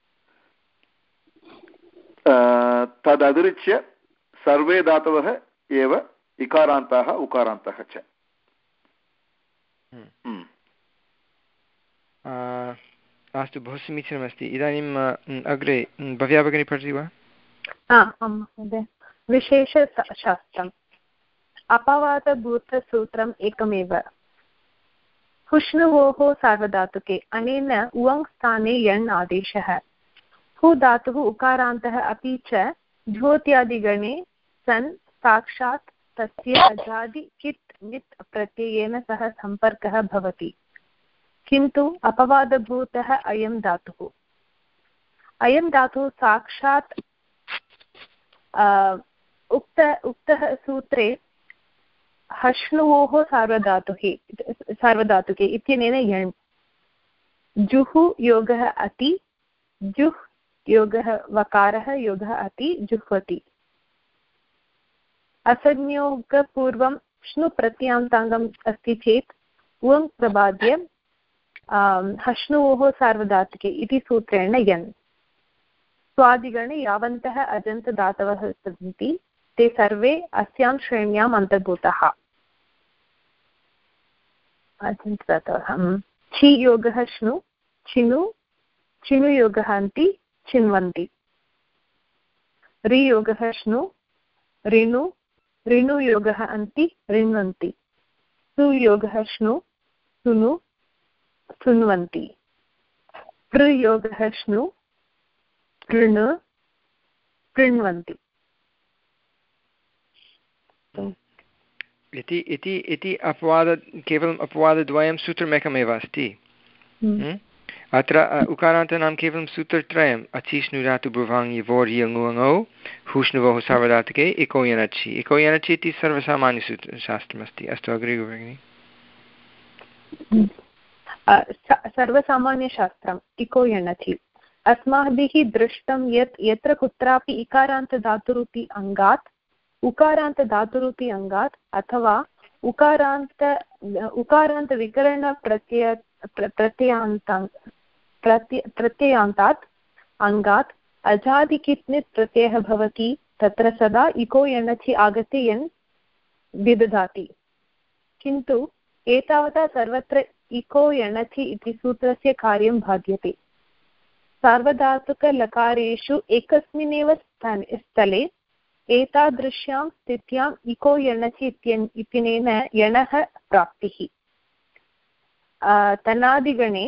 तदतिरिच्य सर्वे धातवः एव इकारान्ताः उकारान्तः च। अस्तु बहु समीचीनमस्ति। इदानीम् अग्रे भव्या भगिनी पठति वा? आं महोदय। विशेषशास्त्रम् अपवादभूतसूत्रम् एकमेव हुष्णुवोः सार्वधातुके अनेन उवङ् स्थाने यण् आदेशः हु धातुः उकारान्तः अपि च ज्योत्यादिगणे सन् साक्षात् तस्य अजादि कित् नित् प्रत्ययेन सह सम्पर्कः भवति किन्तु अपवादभूतः अयं धातुः अयं धातुः साक्षात् उक्त उक्तः सूत्रे हश्नुवोः सार्वधातुके सार्वधातुके इत्यनेन यण् जुः योगः अति जुः योगः वकारः योगः अति जुह्वति असंयोगपूर्वं श्नु प्रत्ययान्ताङ्गम् अस्ति चेत् उवङ् प्रबाद्य हश्नुवोः सार्वधातुके इति सूत्रेण यन् स्वादिगणे यावन्तः अजन्तदातवः सन्ति ते सर्वे अस्यां श्रेण्याम् अन्तर्भूताः। अजन्तदातवः छि योगः श्नु छिनु छिनुयोगः अन्ति छिन्वन्ति ऋयोगः श्नु ऋणु ऋणुयोगः अन्ति ऋण्वन्ति सुयोगः श्नु सुनु सुन्वन्ति प्रयोगः श्नु पृण् पृण्वन्ति। इति इति इति अपवाद केवलम् अपवादद्वयं सूत्रमेकमेव अस्ति। अत्र उकारान्तानां केवलं सूत्रत्रयम् अचिष्णुधातु ब्रुवाङ् यवोर् यङुवङौ हुष्णुवोः सार्वधातुके इको यनचि इको यनचि इति सर्वसामान्यसूत्रशास्त्रमस्ति। अस्तु अग्रे भगिनि। सर्वसामान्यशास्त्रम् इको यणचि अस्माभिः दृष्टं यत् यत्र कुत्रापि इकारान्तधातुरूपी अङ्गात् उकारान्तधातुरूपी अङ्गात् अथवा उकारान्त उकारान्तविकरणप्रत्यय प्रत्ययान्तां प्रत्य प्रत्ययान्तात् अङ्गात् अजादिकित्नित् प्रत्ययः भवति तत्र सदा इको यणचि आगत्य यन् विदधाति किन्तु एतावता सर्वत्र इको यणचि इति सूत्रस्य कार्यं बाध्यते। सार्वधातुकलकारेषु एकस्मिन्नेव स्थले एतादृश्यां स्थित्याम् इको यणचि इत्यनेन यणः प्राप्तिः। तनादिगणे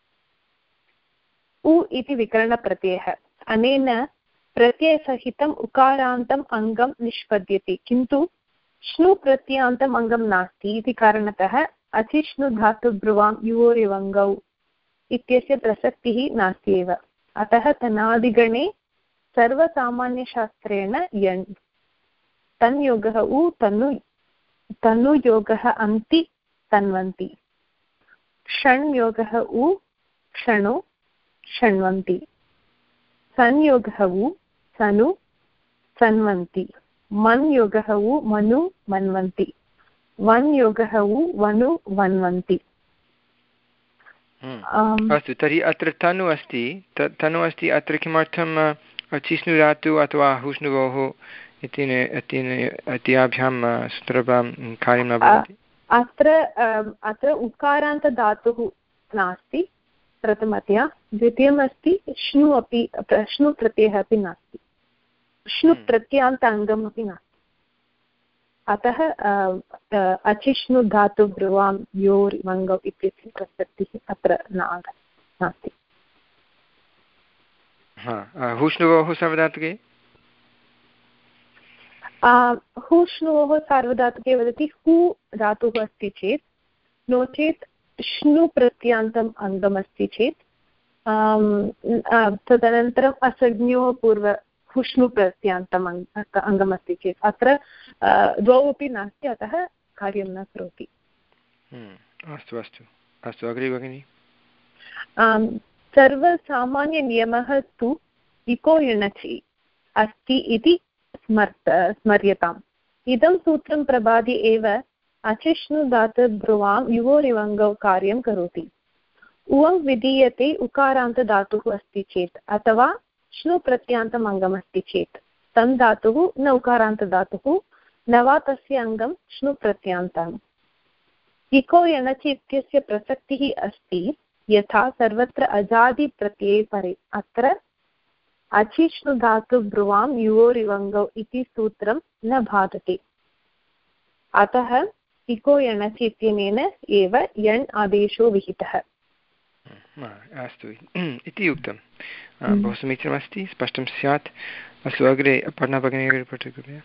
उ इति विकरणप्रत्ययः अनेन प्रत्ययसहितम् उकारान्तम् अङ्गं निष्पद्यते किन्तु श्नु प्रत्ययान्तम् अङ्गं नास्ति इति कारणतः अचिष्णु धातु ब्रुवां युवोरिवङ्गौ इत्यस्य प्रसक्तिः नास्ति एव। अतः तनादिगणे सर्वसामान्यशास्त्रेण यण् तन्योगः उ तनु तनुयोगः अन्ति तन्वन्ति षण्योगः उ क्षणु षण्वन्ति संयोगः उ सनु सन्वन्ति मन् योगः उ मनु मन्वन्ति वन् योगः उ वनु वन्वन्ति। अस्तु तर्हि अत्र तनु अस्ति तनु अस्ति अत्र किमर्थम् अचिष्णुधातु अथवा हुष्णुवोः इत्याभ्यां सूत्रभां कार्यं न भवति? अत्र अत्र उकारान्तधातुः नास्ति प्रथमतया द्वितीयमस्ति श्नु अपि श्नु प्रत्ययः अपि नास्ति श्नु प्रत्ययान्त अङ्गम् अपि नास्ति अतः अचिष्णु धातु ब्रुवां योर् वङ्गौ इत्यस्य प्रसक्तिः अत्र नास्ति। हुष्णुवोः सार्वधातुके हुष्णुवोः सार्वधातुके वदति हु धातुः अस्ति चेत् नो चेत् श्नु प्रत्ययान्तम् अङ्गमस्ति चेत् तदनन्तरम् असंज्ञोः पूर्व हुष्णु प्रत्ययान्तम् अङ्गमस्ति चेत् अत्र द्वौ अपि नास्ति अतः कार्यं न करोति। अस्तु अस्तु अस्तु अग्रे भगिनि। सर्वसामान्यनियमः तु इको युणचि अस्ति इति स्मर्त स्मर्यताम्। इदं सूत्रं प्रबादि एव अचिष्णुधातुर्भ्रुवां युवोरिवङ्गौ कार्यं करोति। उवङ् विधीयते उकारान्तधातुः अस्ति चेत् अथवा श्नु प्रत्यान्तम् अङ्गमस्ति चेत् तं धातुः न उकारान्तधातुः न वा तस्य अङ्गं श्नु प्रत्यान्तम्। इको यणचि इत्यस्य प्रसक्तिः अस्ति यथा सर्वत्र अजादिप्रत्यये परे। अत्र अचिष्णुधातुर्भ्रुवां युवोरिवङ्गौ इति सूत्रं न बाधते। अतः इको यणचि इत्यनेन एव यण् आदेशो विहितः। अस्तु इति उक्तं। बहु समीचीनमस्ति, स्पष्टं स्यात्। अस्तु अग्रे पठना भगिनी अग्रे पठतु कृपया।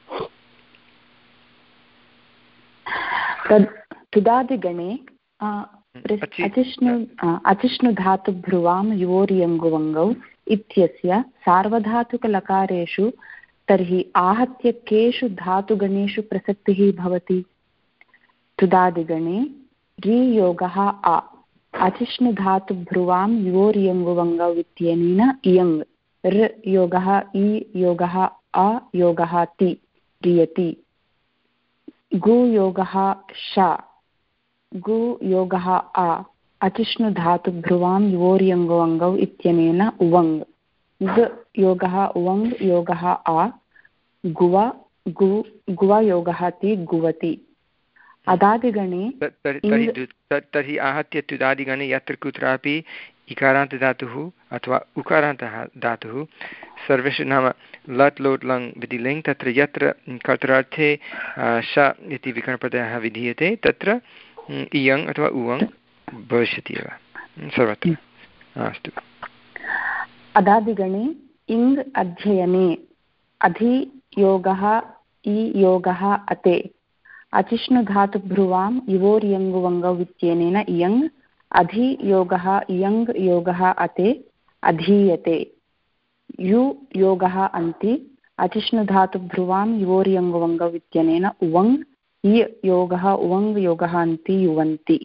तुदादिगणे अचिष्णु अचिष्णुधातुभ्रुवां युवोर्यङ्गुवङ्गौ इत्यस्य सार्वधातुकलकारेषु तर्हि आहत्य केषु धातुगणेषु प्रसक्तिः भवति? तुदादिगणे ऋयोगः आ अचिष्णुधातुभ्रुवां युवोर्यङ्गुवङ्गौ इत्यनेन इयङ् ऋ योगः इ योगः अ योगः ति ह्रियति। गु योगः श गु योगः आ अचिष्णुधातुभ्रुवां युवोर्यङ्गुवङ्गौ इत्यनेन उवङ् ग योगः उवङ् योगः आ गुव गु गुव योगः ति गुवति। अदादिगणे तर्हि आहत्य तुदादिगणे यत्र कुत्रापि इकारान्तधातुः अथवा उकारान्तः धातुः सर्वेषु नाम लट् लोट् लङ् विधिलिङ् तत्र यत्र कर्तरार्थे श इति विकरणप्रत्ययः विधीयते तत्र इयङ् अथवा उवङ् भविष्यति एव सर्वत्र। अस्तु। अदादिगणे इङ् अध्ययने अधि योगः इ योगः अते अचिष्णुधातुभ्रुवां युवोर्यङ्गुवङ्गौ इत्यनेन इयङ् अधि योगः इयङ् योगः अते अधीयते। यु योगः अन्ति अचिष्णुधातुभ्रुवां युवोर्यङ्गुवङ्गौ इत्यनेन उवङ् इ योगः उवङ् योगः अन्ति युवन्ति।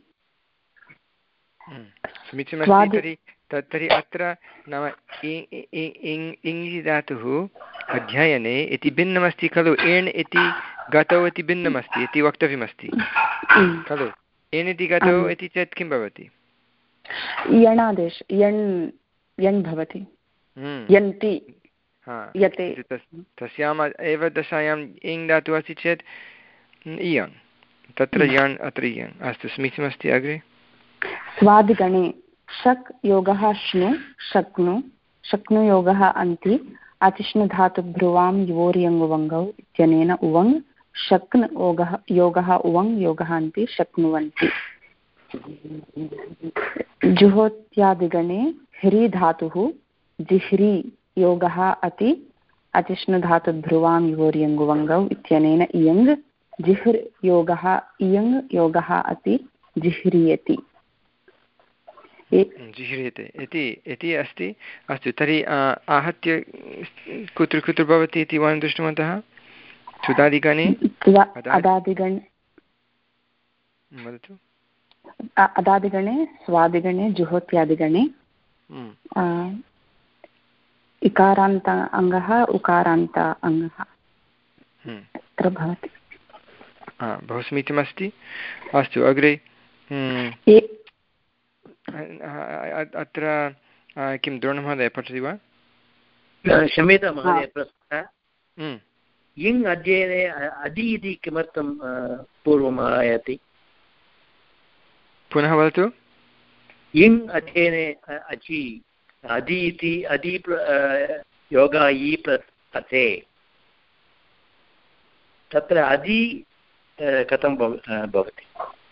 समीचीनमस्ति। तर्हि तर्हि अत्र नाम इङि धातुः अध्ययने इति भिन्नमस्ति खलु। एण् इति गतौ इति भिन्नमस्ति इति वक्तव्यमस्ति खलु। एण् इति गतौ इति चेत् किं भवति? यणादेश यण् यण् भवति यन्ति यते। तस्याम् एव दशायाम् इङ् धातुः अस्ति चेत् इयङ् तत्र यण् अत्र इयङ्। अस्तु समीचीनमस्ति। अग्रे स्वादिगणे शक् योगः श्नु शक्नु शक्नुयोगः अन्ति अचिष्णुधातुभ्रुवां युवोर्यङ्गुवङ्गौ इत्यनेन उवङ् शक्न् योगः योगः उवङ् योगः अन्ति शक्नुवन्ति। जुहोत्यादिगणे ह्री धातुः जिह्री योगः अति अचिष्णुधातुभ्रुवां युवोर्यङ्गुवङ्गौ इत्यनेन इयङ् जिह्र् योगः इयङ् योगः अति जिह्रियति जिह्रियते इति इति अस्ति। अस्तु तर्हि आहत्य कुत्र कुत्र भवति इति वयं दृष्टवन्तः। तुदादिगणे अदादिगणे वदतु। अदादिगणे स्वादिगणे जुहोत्यादिगणे इकारान्त अङ्गः उकारान्त अङ्गः अत्र भवति। बहु समीचीनमस्ति। अस्तु अग्रे अत्र किं द्रोणमहोदय पठति वा? क्षम्यतां महोदय प्रश्नः। इङ् अध्ययने अदि इति किमर्थं पूर्वम् आयाति? पुनः वदतु। इङ् अध्ययने अचि अदि इति अदि योगः इ प्लस् अथे तत्र अदि कथं भवति?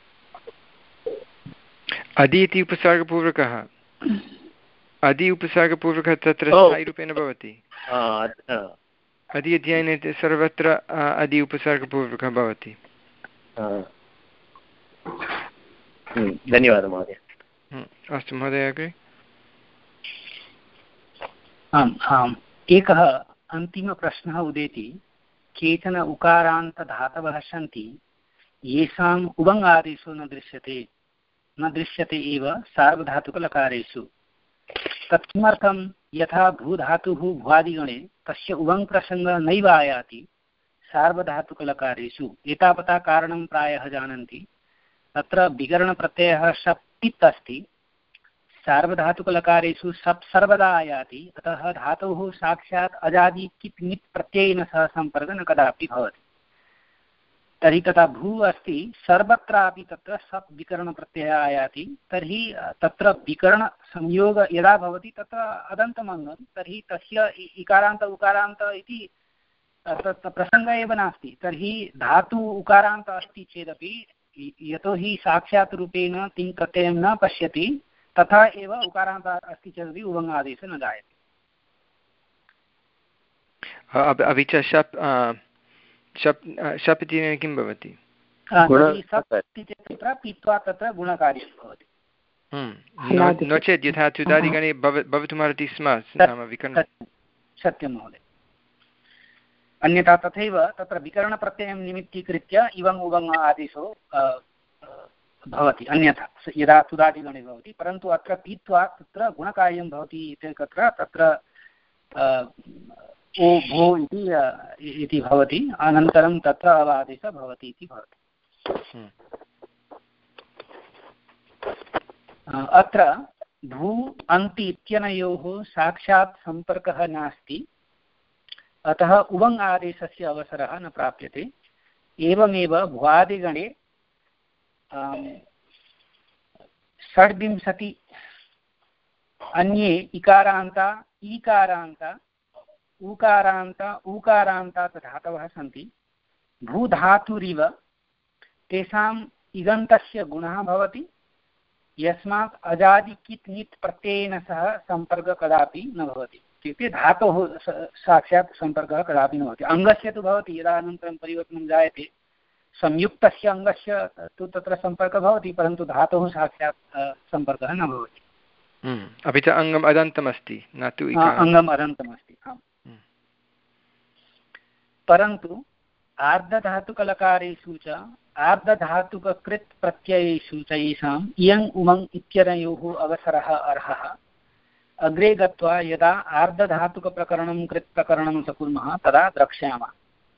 अदि इति उपसर्गपूर्वकः अदि उपसर्गपूर्वकः तत्र स्थायिरूपेण भवति। अदि अध्ययने सर्वत्र अदि उपसर्गपूर्वकः भवति। धन्यवादः महोदय। अस्तु महोदय अग्रे। आम् आम् एकः अन्तिमप्रश्नः उदेति। केचन उकारान्तधातवः सन्ति येषाम् उबङ् आदेशो न दृश्यते न दृश्यते एव सार्वधातुकलकारेषु। तत् किमर्थं? यथा भूधातुः भुवादिगणे तस्य उबङ् प्रसङ्गः नैव आयाति सार्वधातुकलकारेषु। एतावता कारणं प्रायः जानन्ति। तत्र विकरणप्रत्ययः शप् पित् अस्ति, सार्वधातुकलकारेषु शप् सर्वदा आयाति, अतः धातोः साक्षात् अजादि कित् नित् प्रत्ययेन सह सम्पर्कः न कदापि भवति। तर्हि तथा भू अस्ति, सर्वत्रापि तत्र सप् विकरणप्रत्ययः आयाति, तर्हि तत्र विकरणसंयोग यदा भवति तत्र अदन्तमङ्गं, तर्हि तस्य इकारान्त उकारान्त इति तत्र प्रसङ्गः एव नास्ति। तर्हि धातु उकारान्त अस्ति चेदपि यतोहि साक्षात् रूपेण तिङ् प्रत्ययं न पश्यति, तथा एव उकारान्त अस्ति चेदपि उबङ् आदेशः न जायते। अपि च शप् शप् शप् इति किं भवति? तत्र पीत्वा तत्र गुणकार्यं भवति। नो चेत् यथा तुदादिगणे भवितुमर्हति स्म नाम विकरण। सत्यं महोदय। अन्यथा तथैव तत्र विकरणप्रत्ययं निमित्तीकृत्य इवङ् उबङ् आदेशो भवति अन्यथा यदा तुदादिगणे भवति, परन्तु अत्र पीत्वा तत्र गुणकार्यं भवति इति तत्र तत्र ओ भो इति भवति, अनन्तरं तत्र अवादेशः भवति इति भवति। अत्र भू अन्ति इत्यनयोः साक्षात् सम्पर्कः नास्ति, अतः उबङ् आदेशस्य अवसरः न प्राप्यते। एवमेव भुवादिगणे षड्विंशति अन्ये इकारान्ता ईकारान्ता ऊकारान्त ऊकारान्तात् धातवः सन्ति। भूधातुरिव तेषाम् इगन्तस्य गुणः भवति, यस्मात् अजादि कित् नित् प्रत्ययेन सह सम्पर्कः कदापि न भवति। इत्युक्ते धातोः साक्षात् सम्पर्कः कदापि न भवति। अङ्गस्य तु भवति, यदा अनन्तरं परिवर्तनं जायते संयुक्तस्य अङ्गस्य तु तत्र सम्पर्कः भवति, परन्तु धातोः साक्षात् सम्पर्कः न भवति। अपि च अङ्गम् अदन्तमस्ति, न तु अङ्गम् अदन्तमस्ति। परन्तु आर्धधातुकलकारेषु च आर्धधातुककृत् प्रत्ययेषु च येषाम् इयङ् उमङ् इत्यनयोः अवसरः अर्हः। अग्रे गत्वा यदा आर्धधातुकप्रकरणं कृत् प्रकरणं च कुर्मः तदा द्रक्ष्यामः।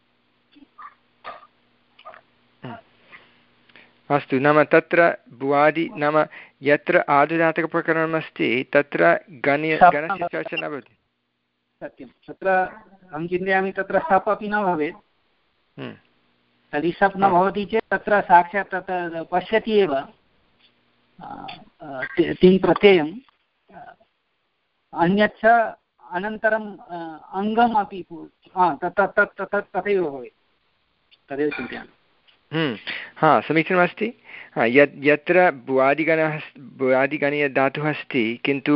अस्तु, नाम तत्र भुवादि नाम यत्र आर्धधातुकप्रकरणमस्ति तत्र गणीय गणस्य चर्चा न भवति। सत्यं, तत्र अहं चिन्तयामि तत्र सप् अपि न भवेत्। तर्हि सप् न भवति चेत् तत्र साक्षात् तत्र पश्यति एव तिङ् प्रत्ययम्, अन्यच्च अनन्तरम् अङ्गम् अपि तथैव भवेत्, तदेव चिन्तयामि। हा, समीचीनमस्ति। यत् यत्र भुवादिगणः भुवादिगणीय धातुः अस्ति किन्तु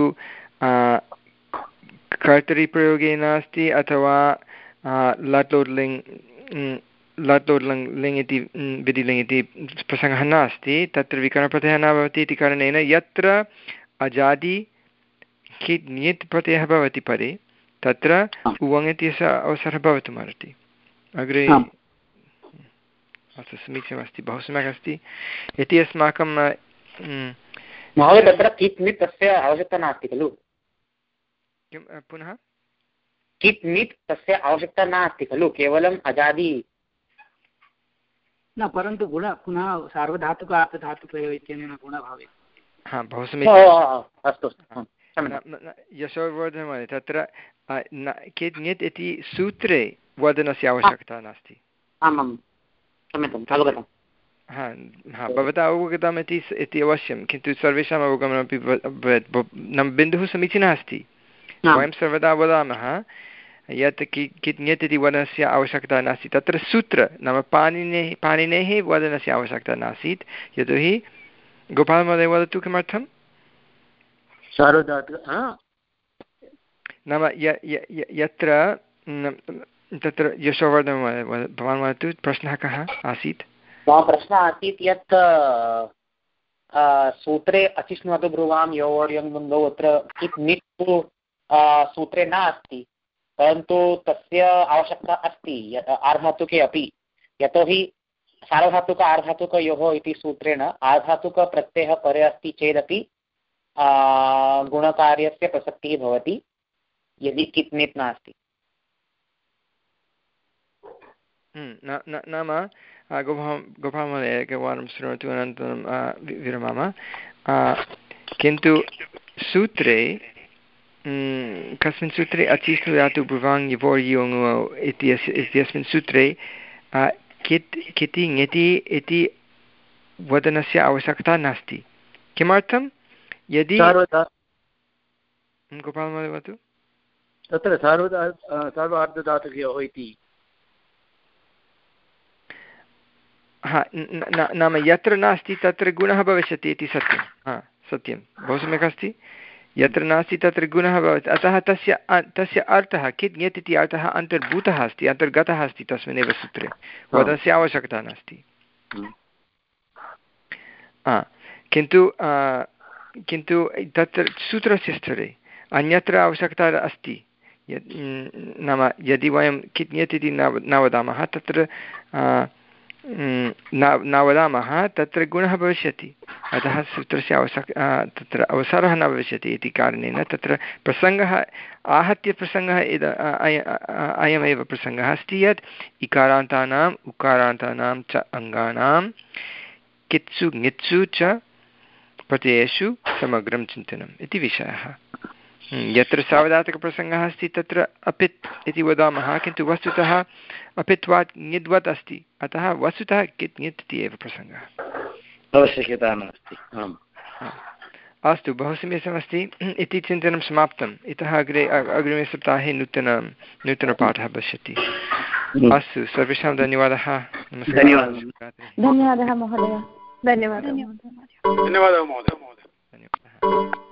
कर्तरिप्रयोगे नास्ति अथवा लट् लोट् लिङ् लट् लोट् लङ् लिङ् इति विधिलिङ् इति प्रसङ्गः नास्ति, तत्र विकरणप्रत्ययः न भवति इति कारणेन यत्र अजादि कित् ञित् प्रत्ययः भवति परे तत्र उवङ् इत्यस्य अवसरः भवितुमर्हति। अग्रे अस्तु, समीचीनमस्ति, बहु सम्यक् अस्ति। इति अस्माकं महोदय तत्र कित् ञित् तस्य आवश्यकता नास्ति खलु? किं पुनः? कित् ञित् तस्य आवश्यकता नास्ति खलु, केवलम् अजादि न, परन्तु गुण पुनः सार्वधातुक आर्धधातुकयोः इत्यनेन गुणः भवेत्। हा, बहु समीचीनम्। अस्तु, यशोवर्धनमहोदय तत्र कित् ञित् इति सूत्रे वदनस्य आवश्यकता नास्ति। आमां क्षम्यताम्, अवगतम्। हा हा भवता अवगतम् इति इति अवश्यं, किन्तु सर्वेषाम् अवगमनमपि भवेत्। नाम बिन्दुः समीचीनः अस्ति। वयं सर्वदा वदामः यत् कि कित् ञित् इति वदनस्य आवश्यकता नास्ति, तत्र सूत्र नाम पाणिनेः पाणिनेः वदनस्य आवश्यकता नासीत्, यतोहि गोपालमहोदय वदतु किमर्थं? नाम यत्र तत्र यशोवर्धन भवान् वदतु, प्रश्नः कः आसीत्? मम प्रश्नः आसीत् यत् सूत्रे अचिष्णुवतु ब्रुवां योर्यं मुन्दौ अत्र कित् ञित् सूत्रे न अस्ति, परन्तु तस्य आवश्यकता अस्ति आर्धधातुके अपि, यतोहि सार्वधातुक आर्धातुकयोः इति सूत्रेण आर्धातुकप्रत्ययः परे अस्ति चेदपि गुणकार्यस्य प्रसक्तिः भवति यदि कित् नित् नास्ति। नाम गोपालमहोदय एकवारं शृणोतु अनन्तरं विरमामः। किन्तु सूत्रे कस्मिन् सूत्रे अचिष्णु धातु भुवाङ् यवोर् योङो इत्यस्मिन् सूत्रे कित् किति ङति इति वदनस्य आवश्यकता नास्ति। किमर्थं? यदि गोपालमहोदय वदतु। तत्र सार्वधातुकयोः इति हा नाम यत्र नास्ति तत्र गुणः भविष्यति इति सत्यं। हा सत्यं, बहु सम्यक् अस्ति। यत्र नास्ति तत्र गुणः भवति, अतः तस्य तस्य अर्थः कित् ङत् इति अर्थः अन्तर्भूतः अस्ति, अन्तर्गतः अस्ति तस्मिन्नेव सूत्रे, वदनस्य आवश्यकता नास्ति। किन्तु किन्तु तत्र सूत्रस्य स्तरे अन्यत्र आवश्यकता अस्ति। नाम यदि वयं कित् ङत् इति न न वदामः तत्र न न वदामः तत्र गुणः भविष्यति, अतः सूत्रस्य आवश्यक तत्र अवसरः न भविष्यति इति कारणेन तत्र प्रसङ्गः आहत्य प्रसङ्गः इद अयमेव प्रसङ्गः अस्ति यत् इकारान्तानाम् उकारान्तानां च अङ्गानां कित्सु ङित्सु च प्रत्ययेषु समग्रं चिन्तनम् इति विषयः। यत्र सावधातकप्रसङ्गः अस्ति तत्र अपित् इति वदामः, किन्तु वस्तुतः अपित्वात् ङिद्वत् अस्ति, अतः वस्तुतः कित् ङित् इति एव प्रसङ्गः, आवश्यकता नास्ति। अस्तु, बहु समीचीनमस्ति। इति चिन्तनं समाप्तम्। इतः अग्रे अग्रिमे सप्ताहे नूतन नूतनपाठः भविष्यति। अस्तु, सर्वेषां धन्यवादः। धन्यवादः महोदय। धन्यवादः धन्यवादः महोदय। धन्यवादः।